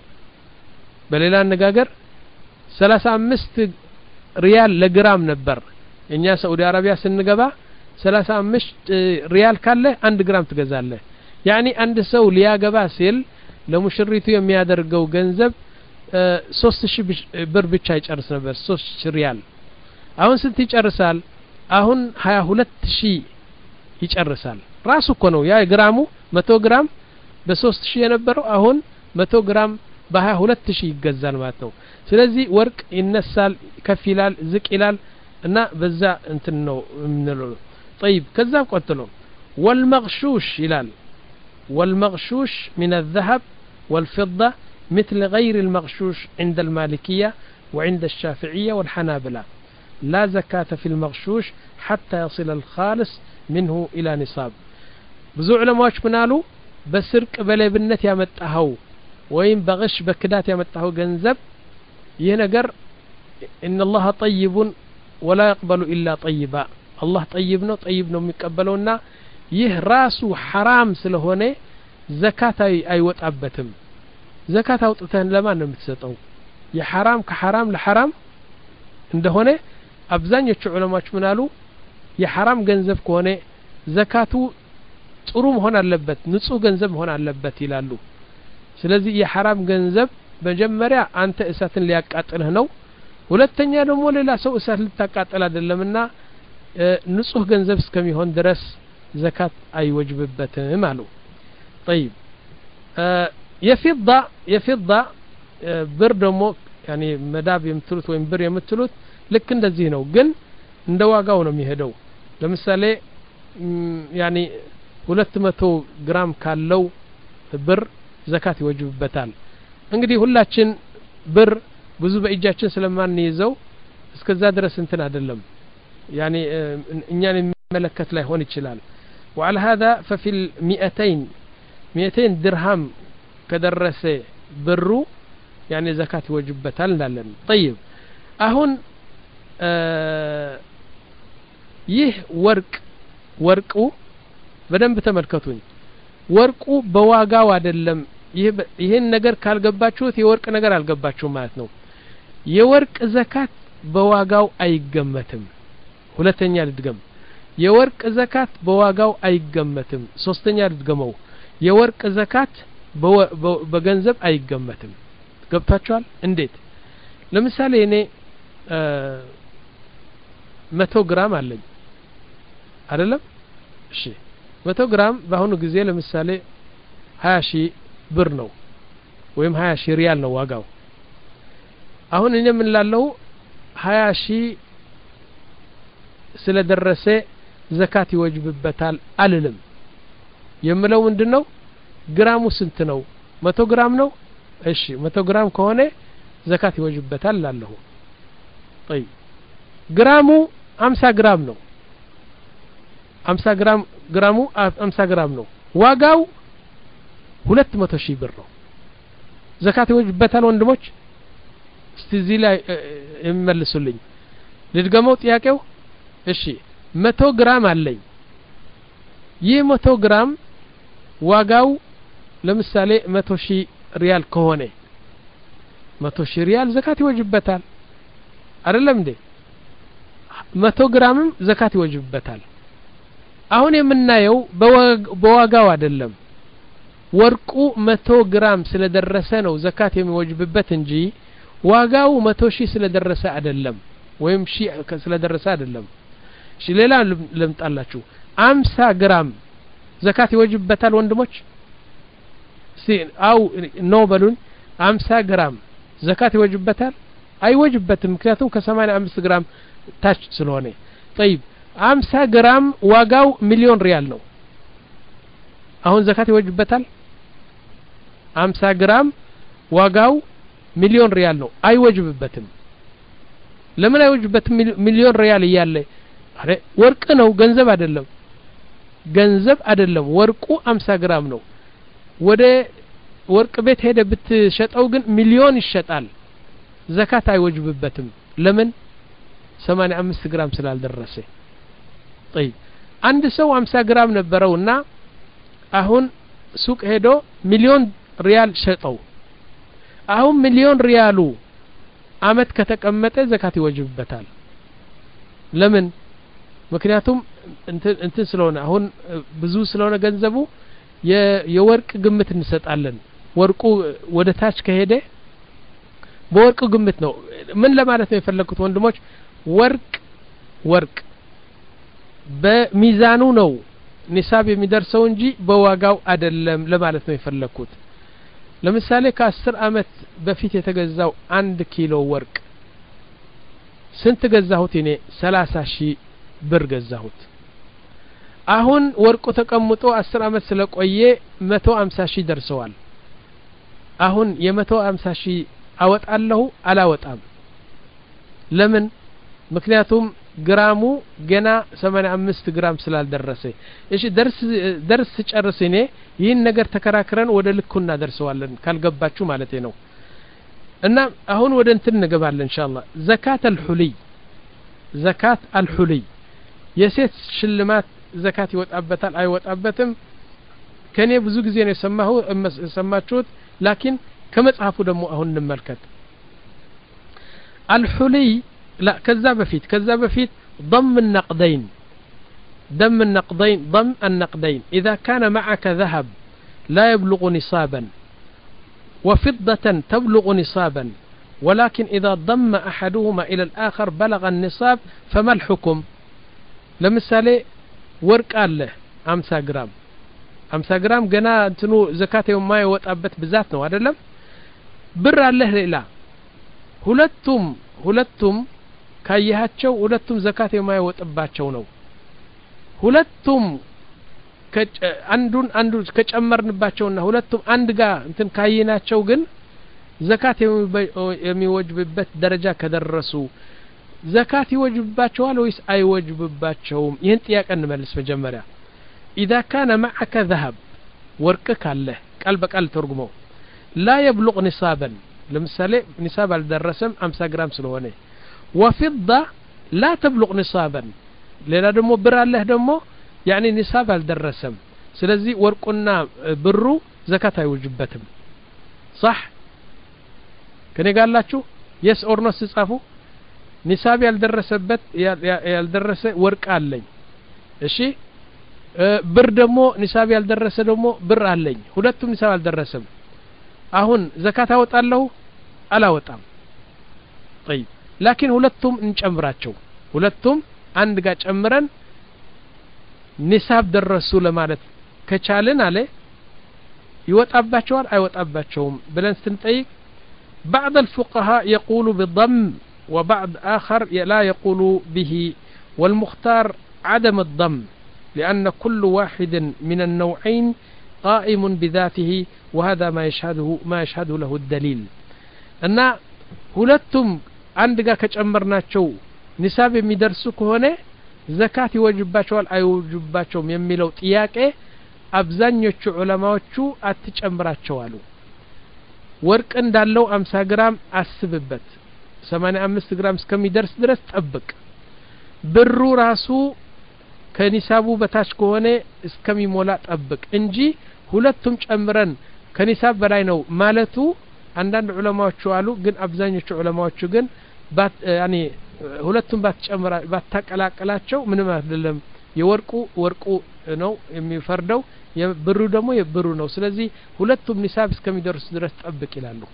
በሌላ አነጋገር ሰላሳ አምስት ሪያል ለግራም ነበር እኛ ሳውዲ አረቢያ ስንገባ ሰላሳ አምስት ሪያል ካለ አንድ ግራም ትገዛለህ ያኒ አንድ ሰው ሊያገባ ሲል ለሙሽሪቱ የሚያደርገው ገንዘብ ሶስት ሺህ ብር ብቻ ይጨርስ ነበር ሶስት ሺህ ሪያል አሁን ስንት ይጨርሳል አሁን ሃያ ሁለት ሺህ ይጨርሳል ራሱ እኮ ነው ያ ግራሙ መቶ ግራም በ3 ሺህ የነበረው አሁን መቶ ግራም በሃያ ሁለት ሺህ ይገዛል ማለት ነው ስለዚህ ወርቅ ይነሳል ከፍ ይላል ዝቅ ይላል እና በዛ እንትን ነው ምንለው طيب ከዛ ቆጥሎ والمغشوش ይላል والمغشوش من الذهب والفضة مثل غير المغشوش عند المالكية وعند الشافعية والحنابلة لا زكاة في المغشوش حتى يصل الخالص منه إلى نصاب بزو علماء منالو بسرق بلبنت يمتهو وين بغش بكدات يمتهو جنزب ينقر إن الله طيب ولا يقبل إلا طيبا الله طيبنا طيبنا ميقبلونا يه راسو حرام سلهونه زكاة أي وتعبتم زكاة وتتن لما نمتسطو يا حرام كحرام لحرام እንደሆነ አብዛኞቹ ዑለማዎች ምናሉ የሐራም ገንዘብ ከሆነ ዘካቱ ጥሩ መሆን አለበት ንጹህ ገንዘብ መሆን አለበት ይላሉ ስለዚህ የሐራም ገንዘብ መጀመሪያ አንተ እሳትን ሊያቃጥልህ ነው ሁለተኛ ደግሞ ሌላ ሰው እሳት ልታቃጥል አይደለምና ንጹህ ገንዘብ እስከሚሆን ድረስ ዘካት አይወጅብበትም አሉ طيب የፊضة የፊضة ብር ደግሞ يعني መዳብ የምትሉት ወይም ብር የምትሉት ልክ እንደዚህ ነው ግን እንደ ዋጋው ነው የሚሄደው ለምሳሌ ያኒ ሁለት መቶ ግራም ካለው ብር ዘካት ይወጅብበታል እንግዲህ ሁላችን ብር ብዙ በእጃችን ስለማንይዘው እስከዛ ድረስ እንትን አይደለም ያኒ እኛን የሚመለከት ላይ ሆን ይችላል وعلى هذا ففي المئتين مئتين درهم كدرس برو يعني زكاة يوجبتال نالن طيب አሁን ይህ ወርቅ ወርቁ በደንብ ተመልከቱኝ ወርቁ በዋጋው አይደለም ይሄን ነገር ካልገባችሁት የወርቅ ነገር አልገባችሁም ማለት ነው የወርቅ ዘካት በዋጋው አይገመትም ሁለተኛ ልድገም የወርቅ ዘካት በዋጋው አይገመትም ሶስተኛ ልድገመው የወርቅ ዘካት በገንዘብ አይገመትም ገብታችኋል እንዴት ለምሳሌ እኔ መቶ ግራም አለኝ አይደለም እሺ መቶ ግራም በአሁኑ ጊዜ ለምሳሌ ሃያ ሺህ ብር ነው ወይም ሃያ ሺህ ሪያል ነው ዋጋው አሁን እኔ ምን ላለው ሃያ ሺህ ስለደረሰ ዘካት ይወጅብበታል አልልም የምለው ምንድነው ግራሙ ስንት ነው መቶ ግራም ነው እሺ መቶ ግራም ከሆነ ዘካት ይወጅብበታል ላለሁ طيب ግራሙ ሃምሳ ግራም ነው ሃምሳ ግራም ግራሙ ሃምሳ ግራም ነው ዋጋው ሁለት መቶ ሺህ ብር ነው ዘካት ይወጅብበታል ወንድሞች እስቲ እዚህ ላይ ይመልሱልኝ ልድገመው ጥያቄው እሺ መቶ ግራም አለኝ ይህ መቶ ግራም ዋጋው ለምሳሌ መቶ ሺህ ሪያል ከሆነ መቶ ሺህ ሪያል ዘካት ይወጅብበታል አይደለም እንዴ መቶ ግራምም ዘካት ይወጅብበታል አሁን የምናየው በዋጋው አይደለም ወርቁ መቶ ግራም ስለደረሰ ነው ዘካት የሚወጅብበት እንጂ ዋጋው መቶ ሺህ ስለደረሰ አይደለም ወይም ሺህ ስለደረሰ አይደለም እሺ ሌላ ልምጣላችሁ ሃምሳ ግራም ዘካት ይወጅብበታል ወንድሞች ሲ አው ኖ በሉን ሃምሳ ግራም ዘካት ይወጅብበታል አይወጅበትም ምክንያቱም ከ85 ግራም ታች ስለሆነ طيب ሃምሳ ግራም ዋጋው ሚሊዮን ሪያል ነው አሁን ዘካት ይወጅብበታል ሃምሳ ግራም ዋጋው ሚሊዮን ሪያል ነው አይወጅብበትም ለምን አይወጅበትም ሚሊዮን ሪያል ይያለ አረ ወርቅ ነው ገንዘብ አይደለም ገንዘብ አይደለም ወርቁ ሃምሳ ግራም ነው ወደ ወርቅ ቤት ሄደ ብትሸጠው ግን ሚሊዮን ይሸጣል ዘካት አይወጅብበትም ለምን ሰማንያ አምስት ግራም ስላልደረሰ طيب አንድ ሰው ሃምሳ ግራም ነበረውና አሁን ሱቅ ሄዶ ሚሊዮን ሪያል ሸጠው አሁን ሚሊዮን ሪያሉ አመት ከተቀመጠ ዘካት ይወጅብበታል ለምን ምክንያቱም እንትን ስለሆነ አሁን ብዙ ስለሆነ ገንዘቡ የወርቅ ግምት እንሰጣለን ወርቁ ወደ ታች ከሄደ በወርቁ ግምት ነው ምን ለማለት ነው የፈለኩት ወንድሞች ወርቅ ወርቅ በሚዛኑ ነው ኒሳብ የሚደርሰው እንጂ በዋጋው አይደለም ለማለት ነው የፈለኩት ለምሳሌ ከ10 አመት በፊት የተገዛው አንድ ኪሎ ወርቅ ስንት ገዛሁት እኔ ሰላሳ ሺህ ብር ገዛሁት አሁን ወርቁ ተቀምጦ አስር አመት ስለቆየ መቶ ሃምሳ ሺህ ደርሰዋል አሁን የመቶ ሃምሳ ሺህ አወጣለሁ አላወጣም ለምን ምክንያቱም ግራሙ ገና ሰማንያ አምስት ግራም ስላልደረሰ እሺ ደርስ ደርስ ጨርስ እኔ ይህን ነገር ተከራክረን ወደ ልኩና ደርሰዋለን ካልገባችሁ ማለት ነው እና አሁን ወደ እንትን እንገባለን ኢንሻአላህ ዘካት አልሁሊ ዘካት አልሁሊ የሴት ሽልማት ዘካት ይወጣበታል አይወጣበትም ከኔ ብዙ ጊዜ ነው የሰማሁ ሰማችሁት ላኪን ከመጽሐፉ ደግሞ አሁን እንመልከት አልሁሊ لا كذا بفيت كذا بفيت ضم النقدين دم النقدين ضم النقدين إذا كان معك ذهب لا يبلغ نصابا وفضة تبلغ نصابا ولكن إذا ضم أحدهما إلى الآخر بلغ النصاب فما الحكم لمثالي ورق الله أمسا جرام أمسا جرام جنا تنو زكاة يوم ما يوتأبت بذاتنا هذا لم بر الله لا ሁለቱም ሁለቱም ካያቸው ሁለቱም ዘካት የማይወጣባቸው ነው ሁለቱም አንዱን አንዱ ከጨመርንባቸውና ሁለቱም አንድ ጋር እንትን ካይናቸው ግን ዘካት የሚወጅብበት ደረጃ ከደረሱ ዘካት ይወጅብባቸዋል ወይስ አይወጅብባቸውም ይህን ጥያቄ እንመልስ መጀመሪያ اذا كان معك ذهب ወርቅ ካለ ቃል በቃል ተርጉመው لا يبلغ نصابا ለምሳሌ ኒሳብ አልደረሰም خمسين ግራም ስለሆነ وفضة لا تبلغ نصابا ሌላ ደግሞ ብር አለህ ደግሞ يعني ኒሳብ አልደረሰም ስለዚህ ወርቁና ብሩ ዘካት አይወጅበትም صح ከኔ ጋላችሁ yes or no ሲጻፉ ኒሳብ ያልደረሰበት ያልደረሰ ወርቅ አለኝ እሺ ብር ደግሞ ኒሳብ ያልደረሰ ደግሞ ብር አለኝ ሁለቱም ኒሳብ አልደረሰም አሁን ዘካት አወጣለሁ አላወጣም طيب لكن ሁለቱም እንጨምራቸው ሁለቱም አንድ ጋር ጨምረን ኒሳብ ደረሱ ለማለት ከቻልን አለ ይወጣባቸዋል አይወጣባቸውም ብለን ስንጠይቅ بعض الفقهاء يقول بالضم وبعض آخر لا يقول به والمختار عدم الضم لأن كل واحد من النوعين قائم بذاته وهذا ما يشهده ما يشهده له الدليل أن ሁለቱም አንድ ጋር ከጨመርናቸው ኒሳብ የሚደርሱ ከሆነ ዘካት ይወጅባቸዋል አይወጅባቸውም የሚለው ጥያቄ አብዛኞቹ ዑለማዎቹ አትጨምራቸው አሉ ወርቅ እንዳለው خمسين ግራም አስብበት ሰማንያ አምስት ግራም እስከሚደርስ ድረስ ጠብቅ ብሩ ራሱ ከኒሳቡ በታች ከሆነ እስከሚሞላ ጠብቅ እንጂ ሁለቱም ጨምረን ከኒሳብ በላይ ነው ማለቱ አንዳንድ ዑለማዎቹ አሉ ግን አብዛኞቹ ዑለማዎቹ ግን ያኒ ሁለቱም ባትጨምራ ባታቀላቀላቸው ምንም አይደለም የወርቁ ወርቁ ነው የሚፈርደው የብሩ ደግሞ የብሩ ነው ስለዚህ ሁለቱም ኒሳብ እስከሚደርስ ድረስ ጠብቅ ይላሉ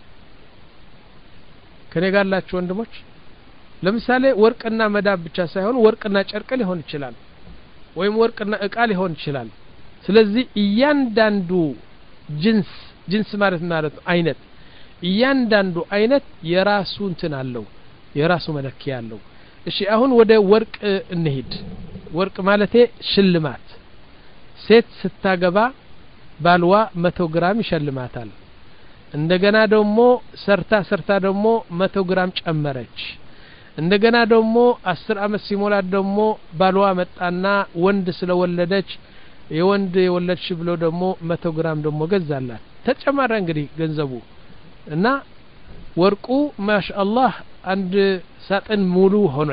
ከኔ ጋላችሁ ወንድሞች ለምሳሌ ወርቅና መዳብ ብቻ ሳይሆን ወርቅና ጨርቅ ሊሆን ይችላል ወይም ወርቅና እቃ ሊሆን ይችላል ስለዚህ እያንዳንዱ ጅንስ ጅንስ ማለት ማለት አይነት እያንዳንዱ አይነት የራሱ እንትን አለው የራሱ መለኪያ አለው እሺ አሁን ወደ ወርቅ እንሂድ ወርቅ ማለቴ ሽልማት ሴት ስታገባ ባልዋ መቶ ግራም ይሸልማታል እንደገና ደግሞ ሰርታ ሰርታ ደግሞ መቶ ግራም ጨመረች እንደገና ደግሞ አስር አመት ሲሞላት ደግሞ ባልዋ መጣና ወንድ ስለወለደች የወንድ የወለድሽ ብሎ ደግሞ መቶ ግራም ደግሞ ገዛላት ተጨማረ እንግዲህ ገንዘቡ እና ወርቁ ማሻአላህ አንድ ሳጥን ሙሉ ሆነ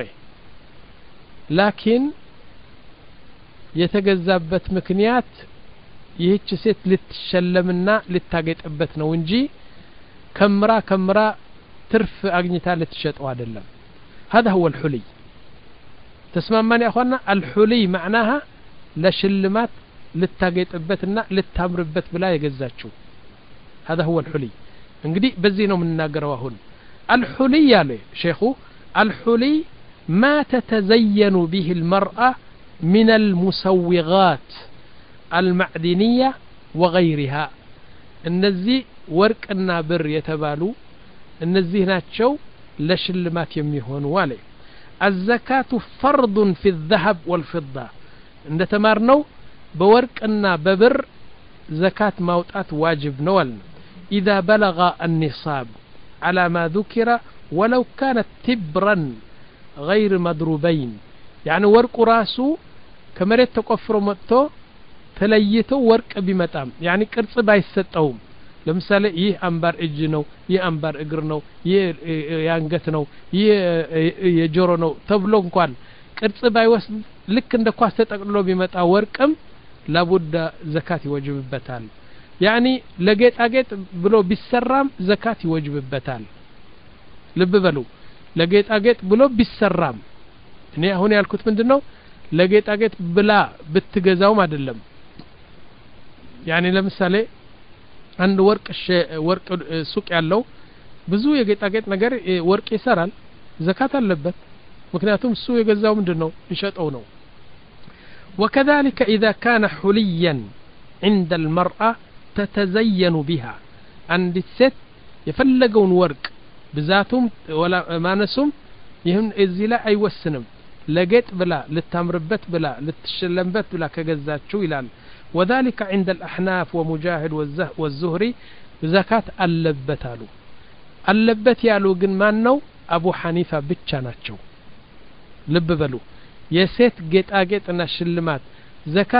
ላኪን የተገዛበት ምክንያት ይህች ሴት ልትሸለምና ልታገጥበት ነው እንጂ ከምራ ከምራ ትርፍ አግኝታ ልትሸጠው አይደለም هذا هو الحلي تسمعنا يا اخوانا الحلي معناها لشلمات ልታገጥበትና ልታምርበት ብላ የገዛችው هذا هو الحلي እንግዲህ በዚህ ነው የምንናገረው አሁን الحلي ያለ ሼኹ الحلي ما تتزين به المرأة من المسوغات المعدنية وغيرها እነዚህ ወርቅና ብር የተባሉ እነዚህ ናቸው ለሽልማት የሚሆኑ አለ الزكاة فرض في الذهب والفضة እንደ ተማርነው በወርቅና በብር زكاة ማውጣት ዋጅብ ነው አለ إذا بلغ النصاب على ما ذكر ولو كانت تبرا غير مضروبين يعني ورق راسه كمريت تقفر متو تليته ورق بمتام يعني ቅርጽ ባይሰጠውም ለምሳሌ ይህ አንባር እጅ ነው ይህ አንባር እግር ነው ይህ ያንገት ነው ይህ የጆሮ ነው ተብሎ እንኳን ቅርጽ ባይወስድ ልክ እንደ ኳስ ተጠቅልሎ ቢመጣ ወርቅም لابد زكاة ይወጅብበታል يعني ለጌጣጌጥ ብሎ ቢሰራም زكاة ይወጅብበታል ልብ በሉ ለጌጣጌጥ ብሎ ቢሰራም እኔ አሁን ያልኩት ምንድነው ለጌጣጌጥ ብላ ብትገዛውም አይደለም يعني ለምሳሌ አንድ ወርቅ ወርቅ ሱቅ ያለው ብዙ የጌጣጌጥ ነገር ወርቅ ይሰራል زكاة አለበት ምክንያቱም እሱ የገዛው ምንድነው ይሸጠው ነው وكذلك إذا كان حليا عند المرأة تتزين بها عند الست يفلقون ورق بذاتهم ولا ما نسم يهم إزلا أي وسنم لقيت بلا للتمربت بلا للتشلمبت بلا كجزات شو يلال وذلك عند الأحناف ومجاهد والزهري زكاة اللبت علو اللبت يالو جن مانو أبو حنيفة بتشاناتشو لب بلو የሴት ጌጣጌጥና ሽልማት ዘካት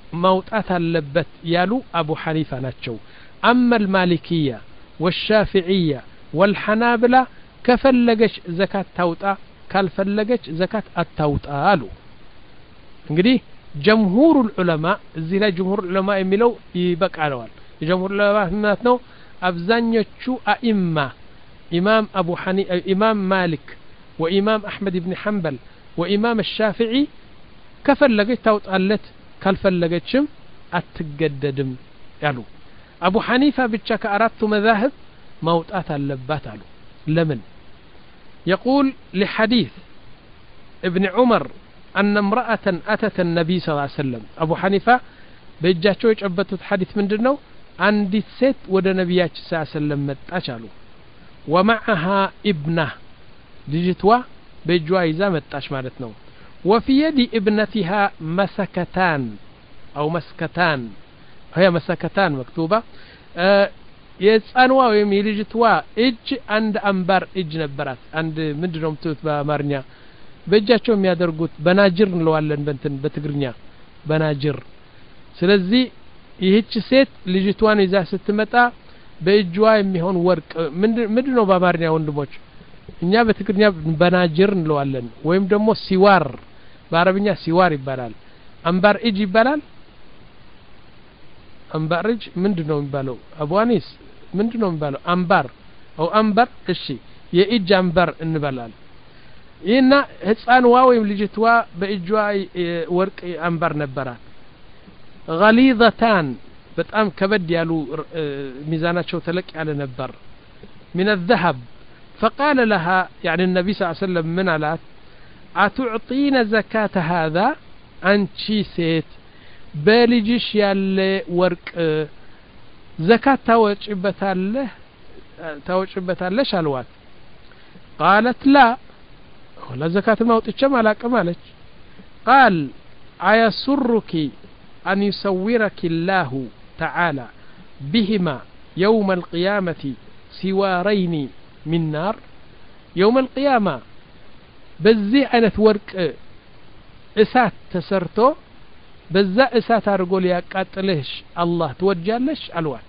موطات اللبت يالو أبو حنيفة ناتشو أما المالكية والشافعية والحنابلة كفلقش زكاة توطأ كالفلقش زكاة التوطأ قالوا انقدي جمهور العلماء زي لا جمهور العلماء يميلو يبقى علوال جمهور العلماء ماتنو أبزانيوشو أئمة إمام أبو حنيفة إمام مالك وإمام أحمد بن حنبل وإمام الشافعي كفلقش توطألت كالفلقشم أتجددم قالوا أبو حنيفة بتشك أردت مذاهب موطأت اللبات قالوا لمن يقول لحديث ابن عمر أن امرأة أتت النبي صلى الله عليه وسلم أبو حنيفة بيجاتشو يعبتت حديث من دنو عندي ست ود نبياتش صلى الله عليه وسلم متاشالو ومعها ابنه لجتوا بيجوا إذا متاش مالتنو وفي يد ابنتها مسكتان أو مسكتان هي مسكتان مكتوبة أه يتصانوا ويم يلجتوا اج عند انبار اج نبرات عند ምንድነው ምትት በአማርኛ በእጃቸው የሚያደርጉት በናጅር እንለዋለን በእንትን በትግርኛ በናጅር ስለዚህ ይህች ሴት ልጅቷን ይዛ ስትመጣ በእጇ የሚሆን ወርቅ ምንድነው በአማርኛ ወንድሞች እኛ በትግርኛ በናጅር እንለዋለን ወይም ደግሞ ሲዋር በአረብኛ ሲዋር ይባላል አንባር እጅ ይባላል አንባር እጅ ምንድነው የሚባለው አቡአኒስ ምንድነው የሚባለው አንባር او አንባር እሺ የእጅ አንባር እንበላል ይሄና ህፃንዋ ወይም ልጅቷ በእጇ ወርቅ አንባር ነበራት غليظتان በጣም ከበድ ያሉ ሚዛናቸው ተለቅ ያለ ነበር من الذهب فقال لها يعني النبي صلى الله عليه وسلم من علات أتعطين زكاة هذا أنشي سيت بلجش ያለ ወርቅ زكاة توجبتاله توجبتالش አልዋት قالت لا ولا زكاة ما وጥቼም አላቀም አለች قال أيسرك أن يصورك الله تعالى بهما يوم القيامة سوارين من نار يوم القيامة بزي አይነት ወርቅ እሳት ተሰርቶ በዛ እሳት አርጎ ሊያቃጥልሽ አላህ ትወጃለሽ አልዋት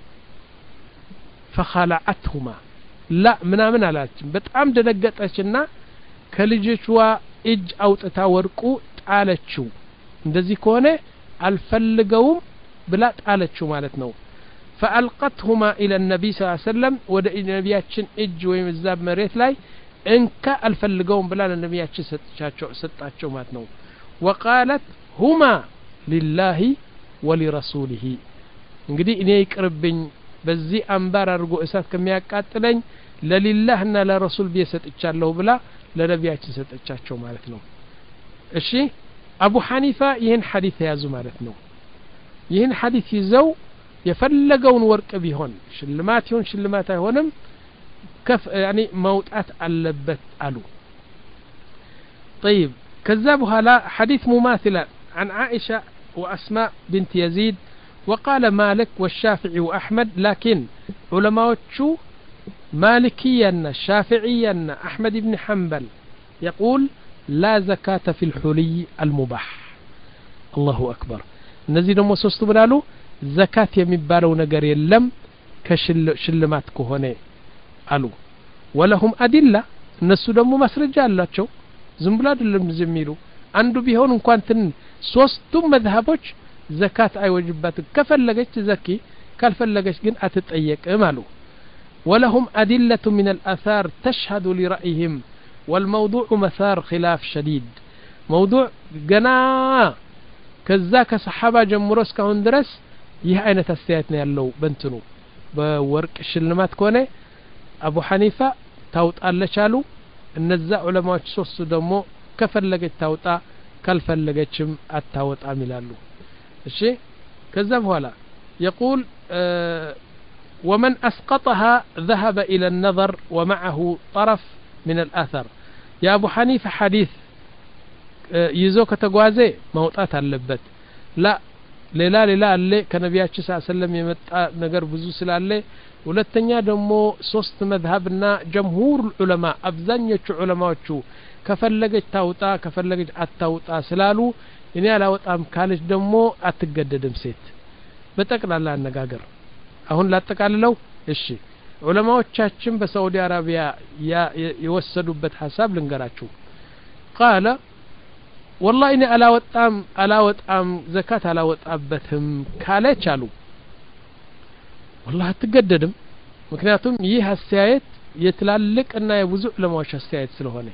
فخلعتهما لا ምናምን አላች በጣም ደነገጠችና ከልጅቷ እጅ አውጥታ ወርቁ ጣለችው እንደዚህ ከሆነ አልፈልገውም ብላ ጣለችው ማለት ነው فألقتهما إلى النبي صلى الله عليه وسلم ወደ ነብያችን እጅ ወይም እዛ መሬት ላይ እንካ አልፈልገውም ብላ ለነብያችን ሰጣቸው ሰጣቸው ማለት ነው وقالت هما لله ولرسوله እንግዲህ እኔ ይቅርብኝ በዚህ አንባር አርጎ እሳት ከሚያቃጥለኝ ለሊላህና ለረሱል ቢሰጥቻለሁ ብላ ለነብያችን ሰጠቻቸው ማለት ነው እሺ አቡ ሐኒፋ ይህን ሐዲስ ያዙ ማለት ነው ይህን ሐዲስ ይዘው የፈለገውን ወርቅ ቢሆን ሽልማት ይሁን ሽልማት አይሆንም كف يعني موطات አለበት አሉ طيب كذبها لا حديث مماثل عن عائشة وأسماء بنت يزيد وقال مالك والشافعي وأحمد لكن علماء شو مالكيا شافعيا أحمد بن حنبل يقول لا زكاة في الحلي المباح الله أكبر نزيد موسوس بلالو زكاة يمبالو نجر يلم كشلمات كهوني قالوا ولهم أدلة الناس دمو مسرجة لاتشو زنبلاد اللي مزميلو عنده بيهون انكوان تن سوستم مذهبوش زكاة اي وجبات كفلقش تزكي كالفلقش جن اتتأيك امالو ولهم أدلة من الآثار تشهد لرأيهم والموضوع مثار خلاف شديد موضوع جنا كذاك صحابة جمروس كهندرس يه اين تستياتنا يالو بنتنو بورك الشلمات كونه أبو حنيفة توت الله شالو النزاع علماء ሶስቱ ደግሞ ከፈለገች ታውጣ ካልፈለገችም አታወጣ ይላሉ እሺ ከዛ በኋላ يقول آه ومن أسقطها ذهب إلى النظر ومعه طرف من الأثر يا أبو حنيفة حديث آه يزو كتغوازي موطات አለበት لا ሌላ ሌላ አለ ከነቢያችን ሰለላሁ ዐለይሂ ወሰለም የመጣ ነገር ብዙ ስላለ ሁለተኛ ደግሞ ሶስት መዝሐብና ጀምሁር ዑለማ አብዛኞቹ ዑለማዎቹ ከፈለገች ታውጣ ከፈለገች አታውጣ ስላሉ እኔ አላወጣም ካለች ደግሞ አትገደድም ሴት በጠቅላላ አነጋገር አሁን ላጠቃልለው እሺ ዑለማዎቻችን በሳዑዲ አረቢያ የወሰዱበት ሐሳብ ልንገራችሁ قال والله እኔ አላወጣም አላወጣም ዘካት አላወጣበትም ካለች አሉ والله አትገደድም ምክንያቱም ይህ አስተያየት የትላልቅና የብዙ ዑለማዎች አስተያየት ስለሆነ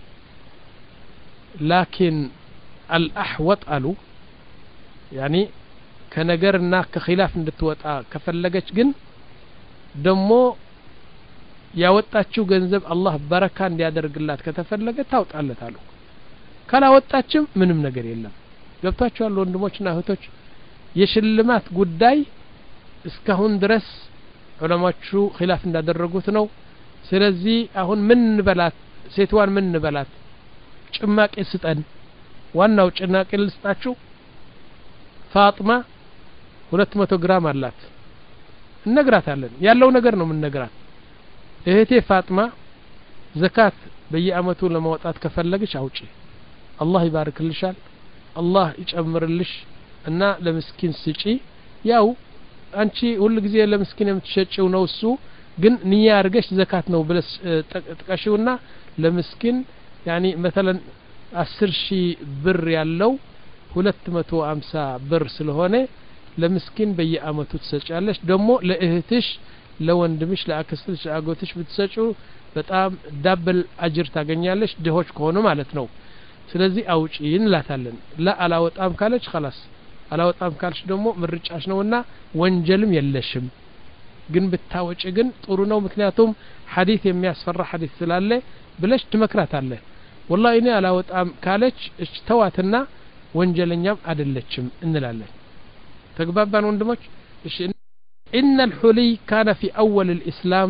لكن الأحوط አሉ يعني ከነገርና ከኺላፍ እንድትወጣ ከፈለገች ግን ደሞ ያወጣችው ገንዘብ አላህ በረካ እንዲያደርግላት ከተፈለገ ታውጣለት አሉ ካላወጣችም ምንም ነገር የለም ገብታችኋል ወንድሞችና እህቶች የሽልማት ጉዳይ እስካሁን ድረስ ዑለማዎቹ ኺላፍ እንዳደረጉት ነው ስለዚህ አሁን ምን እንበላት ሴትዋን ምን እንበላት ጭማቂ ስጠን ዋናው ጭማቂ ልስጣችሁ ፋጥማ ሁለት መቶ ግራም አላት እንነግራታለን ያለው ነገር ነው ምን ነግራት እህቴ ፋጥማ ዘካት በየአመቱ ለማውጣት ከፈለግሽ አውጪ አላህ ይባርክልሻል አላህ ይጨምርልሽ እና ለምስኪን ስጪ ያው አንቺ ሁሉ ጊዜ ለምስኪን የምትሸጪው ነው እሱ ግን ንያ አርገሽ ዘካት ነው ብለሽ ተጥቀሽውና ለምስኪን يعني مثلا አስር ሺህ ብር ያለው ሁለት መቶ ሃምሳ ብር ስለሆነ ለምስኪን በየአመቱ ትሰጫለሽ ደሞ ለእህትሽ ለወንድምሽ ለአክስትሽ ለአጎትሽ ብትሰጪው በጣም ዳብል አጅር ታገኛለሽ ድሆች ከሆነ ማለት ነው ስለዚህ አውጪ እንላታለን ላ አላወጣም ካለች خلاص አላወጣም ካልሽ ደሞ ምርጫሽ ነውና ወንጀልም የለሽም ግን ብታወጪ ግን ጥሩ ነው ምክንያቱም ሐዲስ የሚያስፈራ ሐዲስ ስላለ ብለሽ ትመክራታለህ والله እኔ አላወጣም ካለች እሺ ተዋትና ወንጀለኛም አይደለችም እንላለን ተግባባን ወንድሞች እሺ ان الحلي كان في اول الاسلام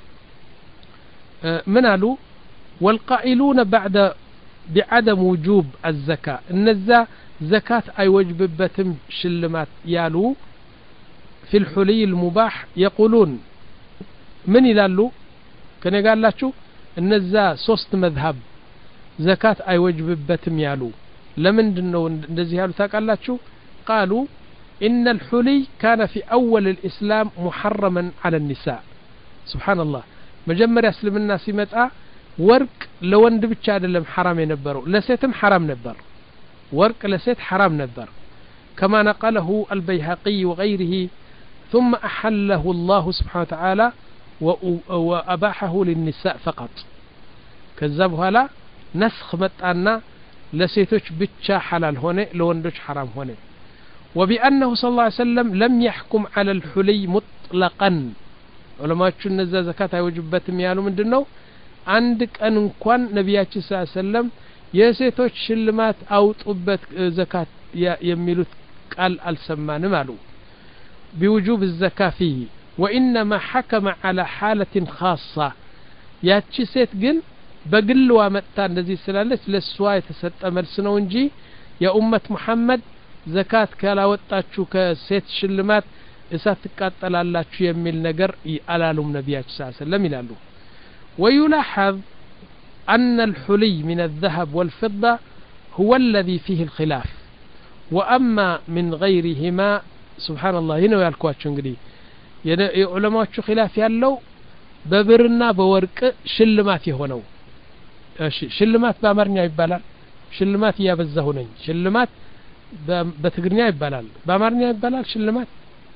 من قالوا والقائلون بعد بعدم وجوب الزكاه النزا زكاه اي وجببتم شلمات يالو في الحلي المباح يقولون من يلالو كان قاللاچو النزا ሶስት مذهب زكاه اي وجببتم يالو لمندنو እንደዚህ ያሉ ታቃላችሁ قالوا ان الحلي كان في اول الاسلام محرما على النساء سبحان الله مجمريا اسلمنا ሲመጣ ወርቅ ለወንድ ብቻ አይደለም حرام የነበረው ለሴትም حرام ነበር ወርቅ ለሴት حرام ነበር كما نقله البيهقي وغيره ثم احله الله سبحانه وتعالى واباحه للنساء فقط ከዛ በኋላ نسخ መጣና ለሴቶች ብቻ حلال ሆነ ለወንዶች حرام ሆነ وبأنه صلى الله عليه وسلم لم يحكم على الحلي مطلقا علماء النزا زكاة يوجبتم يالو ምንድነው አንድ ቀን እንኳን ነብያችን ሰለላሁ ዐለይሂ ወሰለም የሴቶች ሽልማት አውጡበት ዘካት የሚሉት ቃል አልሰማንም አሉ بوجوب الزكاة فيه وإنما حكم على حالة خاصة ያቺ ሴት ግን በግልዋ መጣ እንደዚህ ስላለች ለሷ የተሰጠ መልስ ነው እንጂ የኡመት መሐመድ ዘካት ካላወጣችሁ ከሴት ሽልማት እሳት ተቃጠላላችሁ የሚል ነገር አላሉም ነብያችን ሰለላሁ ዐለይሂ ወሰለም ይላሉ ويلاحظ أن الحلي من الذهب والفضة هو الذي فيه الخلاف وأما من غيرهما سبحان الله هنا يالكواتشو እንግዲህ የዑለማዎቹ ኺላፍ ያለው በብርና በወርቅ ሽልማት የሆነው እሺ ሽልማት በአማርኛ ይባላል ሽልማት ያበዛሁ ነኝ ሽልማት በትግርኛ ይባላል በአማርኛ ይባላል ሽልማት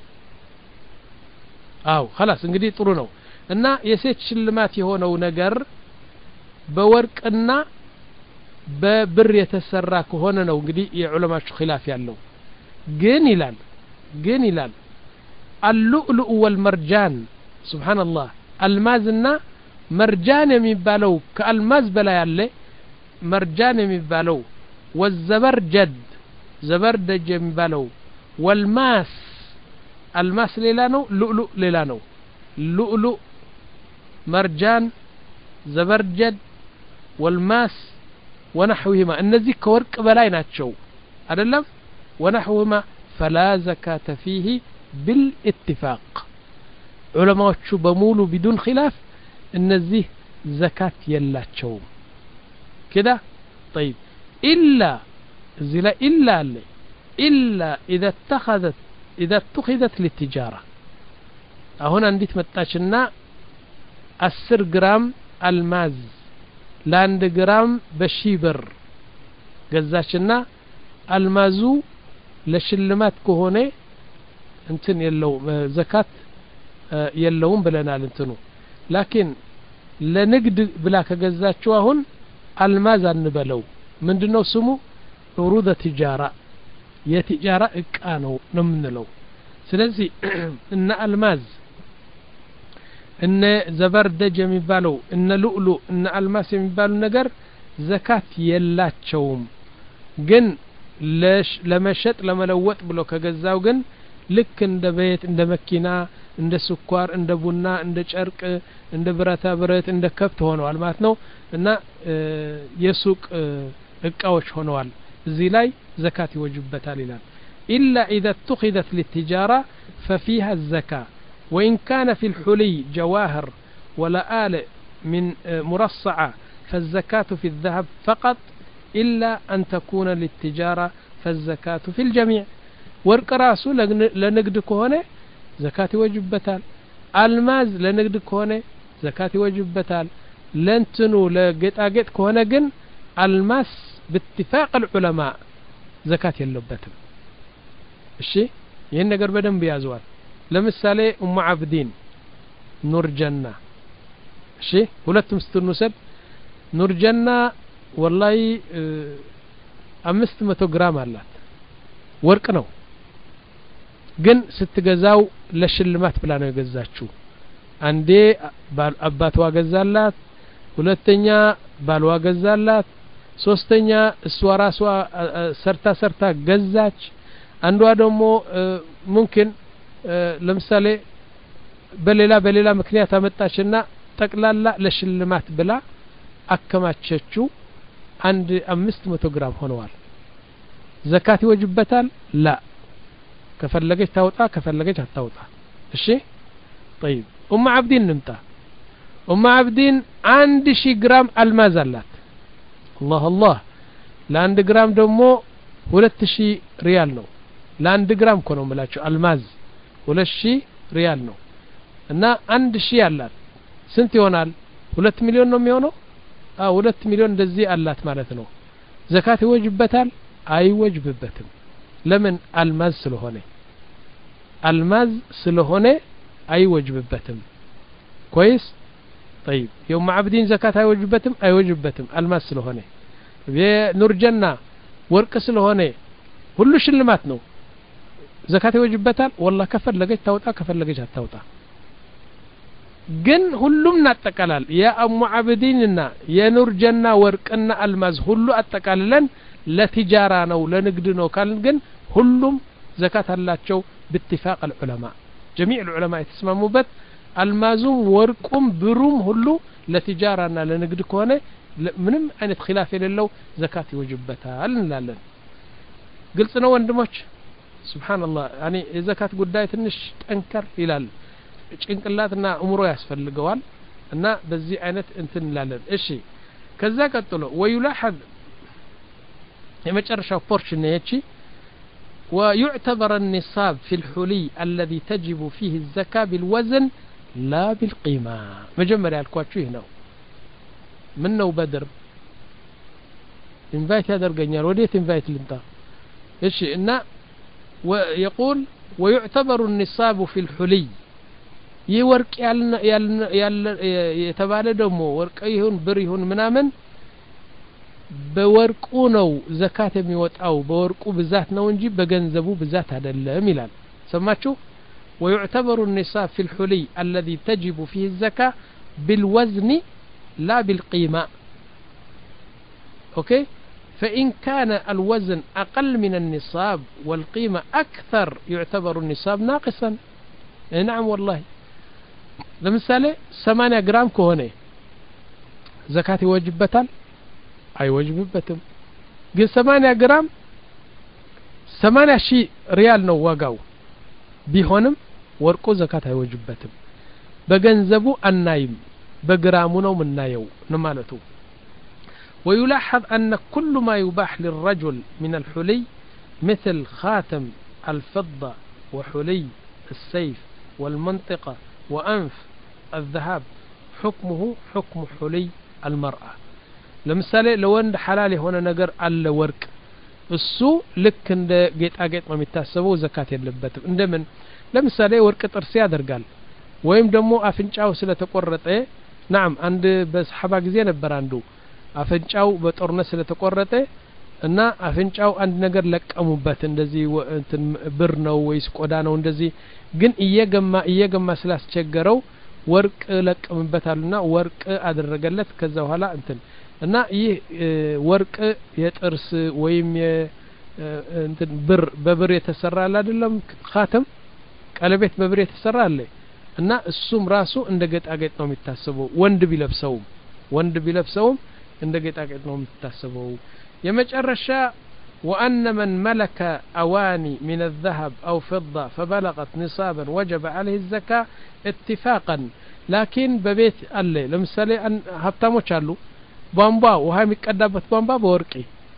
አው خلاص እንግዲህ ጥሩ ነው እና የሴት ሽልማት የሆነው ነገር በወርቅና በብር የተሰራ ከሆነ ነው እንግዲህ የዑለማዎቹ ኺላፍ ያለው ግን ይላል ግን ይላል اللؤلؤ والمرجان سبحان الله المازنا مرجان የሚባለው ከአልማዝ በላይ ያለ مرجان የሚባለው والزبرجد زبرجد የሚባለው والماس الماس ሌላ ነው لؤلؤ ሌላ ነው لؤلؤ مرجان زبرجد والماس ونحوهما እነዚህ ከወርቅ በላይ ናቸው አይደለም ونحوهما فلا زكاة فيه بالاتفاق علماء بمولو بدون خلاف እነዚህ زكاة የላቸውም كده طيب إلا زلا إلا إلا إذا اتخذت إذا اتخذت للتجارة هنا عندي تمتاشنا عشرة جرام الماز لاند جرام بشيبر ገዛችና አልማዙ ለሽልማት ከሆነ እንትን የለው ዘካት የለውም ብለናል እንትኑ ላኪን ለንግድ ብላ ከገዛችው አሁን አልማዝ አንበለው ምንድነው ስሙ ዑሩድ ትጃራ የትጃራ እቃ ነው ነው የምንለው ስለዚህ እና አልማዝ እነ ዘበርደጅ የሚባለው እነ ሉዕሉ እነ አልማስ የሚባሉ ነገር ዘካት የላቸውም ግን ለመሸጥ ለመለወጥ ብሎ ከገዛው ግን ልክ እንደ ቤት እንደ መኪና እንደ ስኳር እንደ ቡና እንደ ጨርቅ እንደ ብረታ ብረት እንደ ከብት ሆነዋል ማለት ነው እና የሱቅ እቃዎች ሆነዋል እዚህ ላይ ዘካት ይወጅበታል ይላል إلا إذا اتخذت للتجارة ففيها الزكاة وإن كان في الحلي جواهر ولا آل من مرصعة فالزكاة في الذهب فقط إلا أن تكون للتجارة فالزكاة في الجميع ورق راسو لنقد كهونة زكاة وجب بتال الماز لنقد كهونة زكاة وجب بتال لنتنو لقيت أقيت كهونة جن الماس باتفاق العلماء زكاة يلبتم الشيء ينقر بدن بيازوال لمثالي أم عبدين نور جنة الشيء ولتم ستنسب نور جنة والله أمست متو جرام አላት ወርቅ ነው ግን ስትገዛው ለሽልማት ብላ ነው የገዛችው አንዴ አባቷ ገዛላት ሁለተኛ ባልዋ ገዛላት ሶስተኛ እሷ ራሷ ሰርታ ሰርታ ገዛች አንዷ ደግሞ ممكن ለምሳሌ በሌላ በሌላ ምክንያት አመጣችና ጠቅላላ ለሽልማት ብላ አከማቸችው አንድ አምስት መቶ ግራም ሆነዋል ዘካት ይወጅበታል لا ከፈለገች ታውጣ ከፈለገች አታውጣ እሺ طيب ام عبدين نمጣ ام عبدين አንድ ሺህ ግራም አልማዝ አላት الله الله ለአንድ ግራም ደግሞ ሁለት ሺህ ሪያል ነው ለአንድ ግራም እኮ ነው የምላችሁ አልማዝ ሁለት ሺህ ሪያል ነው እና አንድ ሺህ አላት ስንት ይሆናል ሁለት ሚሊዮን ነው የሚሆነው አዎ ሁለት ሚሊዮን እንደዚህ አላት ማለት ነው ዘካት ይወጅበታል አይወጅብበትም ለምን አልማዝ ስለሆነ አልማዝ ስለሆነ አይወጅብበትም كويس طيب يوم عبدين زكاة አይወጅበትም አይወጅበትም አልማዝ ስለሆነ የኑር ጀና ወርቅ ስለሆነ ሁሉ ሽልማት ነው ዘካት ይወጅበታል والله ከፈለገች ታውጣ ከፈለገች አታውጣ ግን ሁሉም እናጠቃላል የአሙ አብዲንና የኑር ጀና ወርቅና አልማዝ ሁሉ አጠቃልለን ለትጃራ ነው ለንግድ ነው ካልን ግን ሁሉም ዘካት አላቸው باتفاق العلماء جميع العلماء يتسمموበት አልማዙም ወርቁም ብሩም ሁሉ ለትጃራና ለንግድ ከሆነ ምንም አይነት خلاف የሌለው ዘካት ይወጅበታል እንላለን ግልጽ ነው ወንድሞች ሱብሃንአላህ ያኒ የዘካት ጉዳይ ትንሽ ጠንከር ይላል ጭንቅላትና አእምሮ ያስፈልገዋል እና በዚህ አይነት እንትን እንላለን እሺ ከዛ ቀጥሎ ወይላሐዝ የመጨረሻው ፖርሽን ነች ويعتبر النصاب في الحلي الذي تجب فيه الزكاة بالوزن لا بالقيمة مجمّر ያልኳችሁ ይሄ ነው ምን ነው በድር ኢንቫይት ያደርገኛል ወዴት ኢንቫይት ልምጣ እሺ እና ويقول ويعتبر النصاب في الحلي يورق يالنا يال የተባለ ደግሞ ወርቅ ይሁን ብር ይሁን ምናምን በወርቁ ነው ዘካት የሚወጣው በወርቁ ብዛት ነው እንጂ በገንዘቡ ብዛት አይደለም ይላል ሰማችሁ ويعتبر النصاب في الحلي الذي تجب فيه الزكاة بالوزن لا بالقيمة اوكي فإن كان الوزن أقل من النصاب والقيمة أكثر يعتبر النصاب ناقصا نعم والله لمثال ثمانية جرام كهونه زكاة يوجبتال أي وجبتهم قل ثمانية جرام ثمانية شيء ريال نو واقعو بيهونم ورقو زكاة يوجبتهم بجنزبو النايم بجرامونو من نايو نمالتو ويلاحظ أن كل ما يباح للرجل من الحلي مثل خاتم الفضة وحلي السيف والمنطقة وأنف الذهب حكمه حكم حلي المرأة ለምሳሌ ለወንድ ሐላል የሆነ ነገር አለ ወርቅ እሱ ልክ እንደ ጌጣጌጥ ነው የሚታሰበው ዘካት የለበትም እንደምን ለምሳሌ ወርቅ ጥርስ ያደርጋል ወይም ደግሞ አፍንጫው ስለተቆረጠ نعم አንድ በሰሐባ ጊዜ ነበር አንዱ አፍንጫው በጦርነት ስለተቆረጠ እና አፍንጫው አንድ ነገር ለቀሙበት እንደዚህ እንትን ብር ነው ወይስ ቆዳ ነው እንደዚህ ግን እየገማ እየገማ ስላስቸገረው ወርቅ ለቀምበታልና ወርቅ አደረገለት ከዛ በኋላ እንትን እና ይህ ወርቅ የጥርስ ወይም እንትን ብር በብር የተሰራ አይደለም ኻተም ቀለበት በብር የተሰራ አለ እና እሱም ራሱ እንደ ጌጣጌጥ ነው የሚታሰበው ወንድ ቢለብሰው ወንድ ቢለብሰው እንደ ጌጣጌጥ ነው የሚታሰበው የመጨረሻ وأن من ملك أواني من الذهب أو فضة فبلغت نصابا وجب عليه الزكاة اتفاقا لكن ببيت الله لمثالي أن هبتاموش አሉ ቧንቧ ውሃ የሚቀዳበት ቧንቧ በወርቅ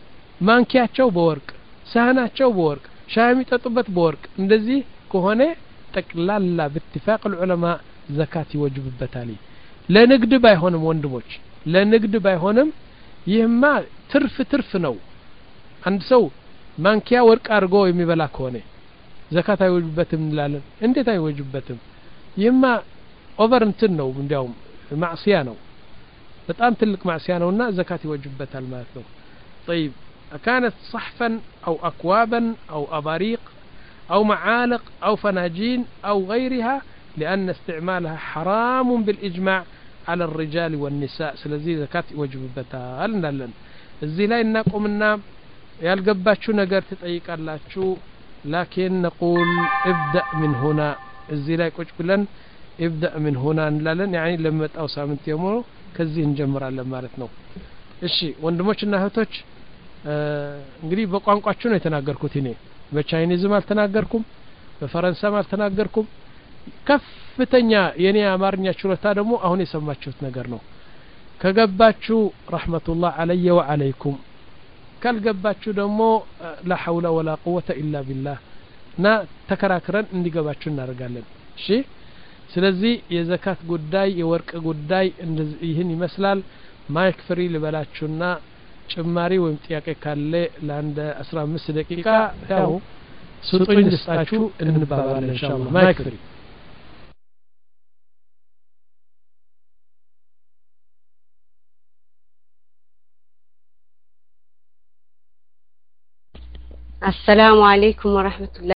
ማንኪያቸው በወርቅ ሳህናቸው በወርቅ ሻይ የሚጠጡበት በወርቅ እንደዚህ ከሆነ ጠቅላላ በትፋቅ العلماء ዘካት ይወጅብበታል ለንግድ ባይሆንም ወንድሞች ለንግድ ባይሆንም ይህማ ትርፍ ትርፍ ነው አንድ ሰው ማንኪያ ወርቅ አድርጎ የሚበላ ከሆነ ዘካት አይወጅበትም እንላለን እንዴት አይወጅበትም ይህማ ኦቨር እንትን ነው እንዲያውም ማዕሲያ ነው በጣም ትልቅ ማዕሲያ ነውና ዘካት ይወጅበታል ማለት ነው طيب كانت صحفا أو أكوابا أو أباريق أو معالق أو فناجين أو غيرها لأن استعمالها حرام بالإجماع على الرجال والنساء ስለዚህ ዘካት ይወጅበታል እንላለን እዚህ ላይ እናቆምና ያልገባችሁ ነገር ትጠይቃላችሁ لكن نقول ابدأ من هنا እዚህ ላይ ቁጭ ብለን ابدأ من هنا እንላለን يعني ለመጣው ሳምንት የሞ ከዚህ እንጀምራለን ማለት ነው እሺ ወንድሞችና እህቶች እንግዲህ በቋንቋችሁ ነው የተናገርኩት እኔ በቻይኒዝም አልተናገርኩም በፈረንሳይም አልተናገርኩም ከፍተኛ የኔ አማርኛ ችሎታ ደግሞ አሁን የሰማችሁት ነገር ነው ከገባችሁ ረህመቱላህ አለየ ወአለይኩም ካልገባችሁ ደግሞ لا حول ولا قوة إلا بالله ና ተከራክረን እንዲገባችሁ እናደርጋለን እሺ ስለዚህ የዘካት ጉዳይ የወርቅ ጉዳይ ይህን ይመስላል ማይክ ፍሪ ልበላችሁና ጭማሪ ወይም ጥያቄ ካለ ለአንድ አስራ አምስት ደቂቃ ያው ስጡኝ ልስጣችሁ እንባባለን ኢንሻአላህ ማይክ ፍሪ السلام عليكم ورحمة الله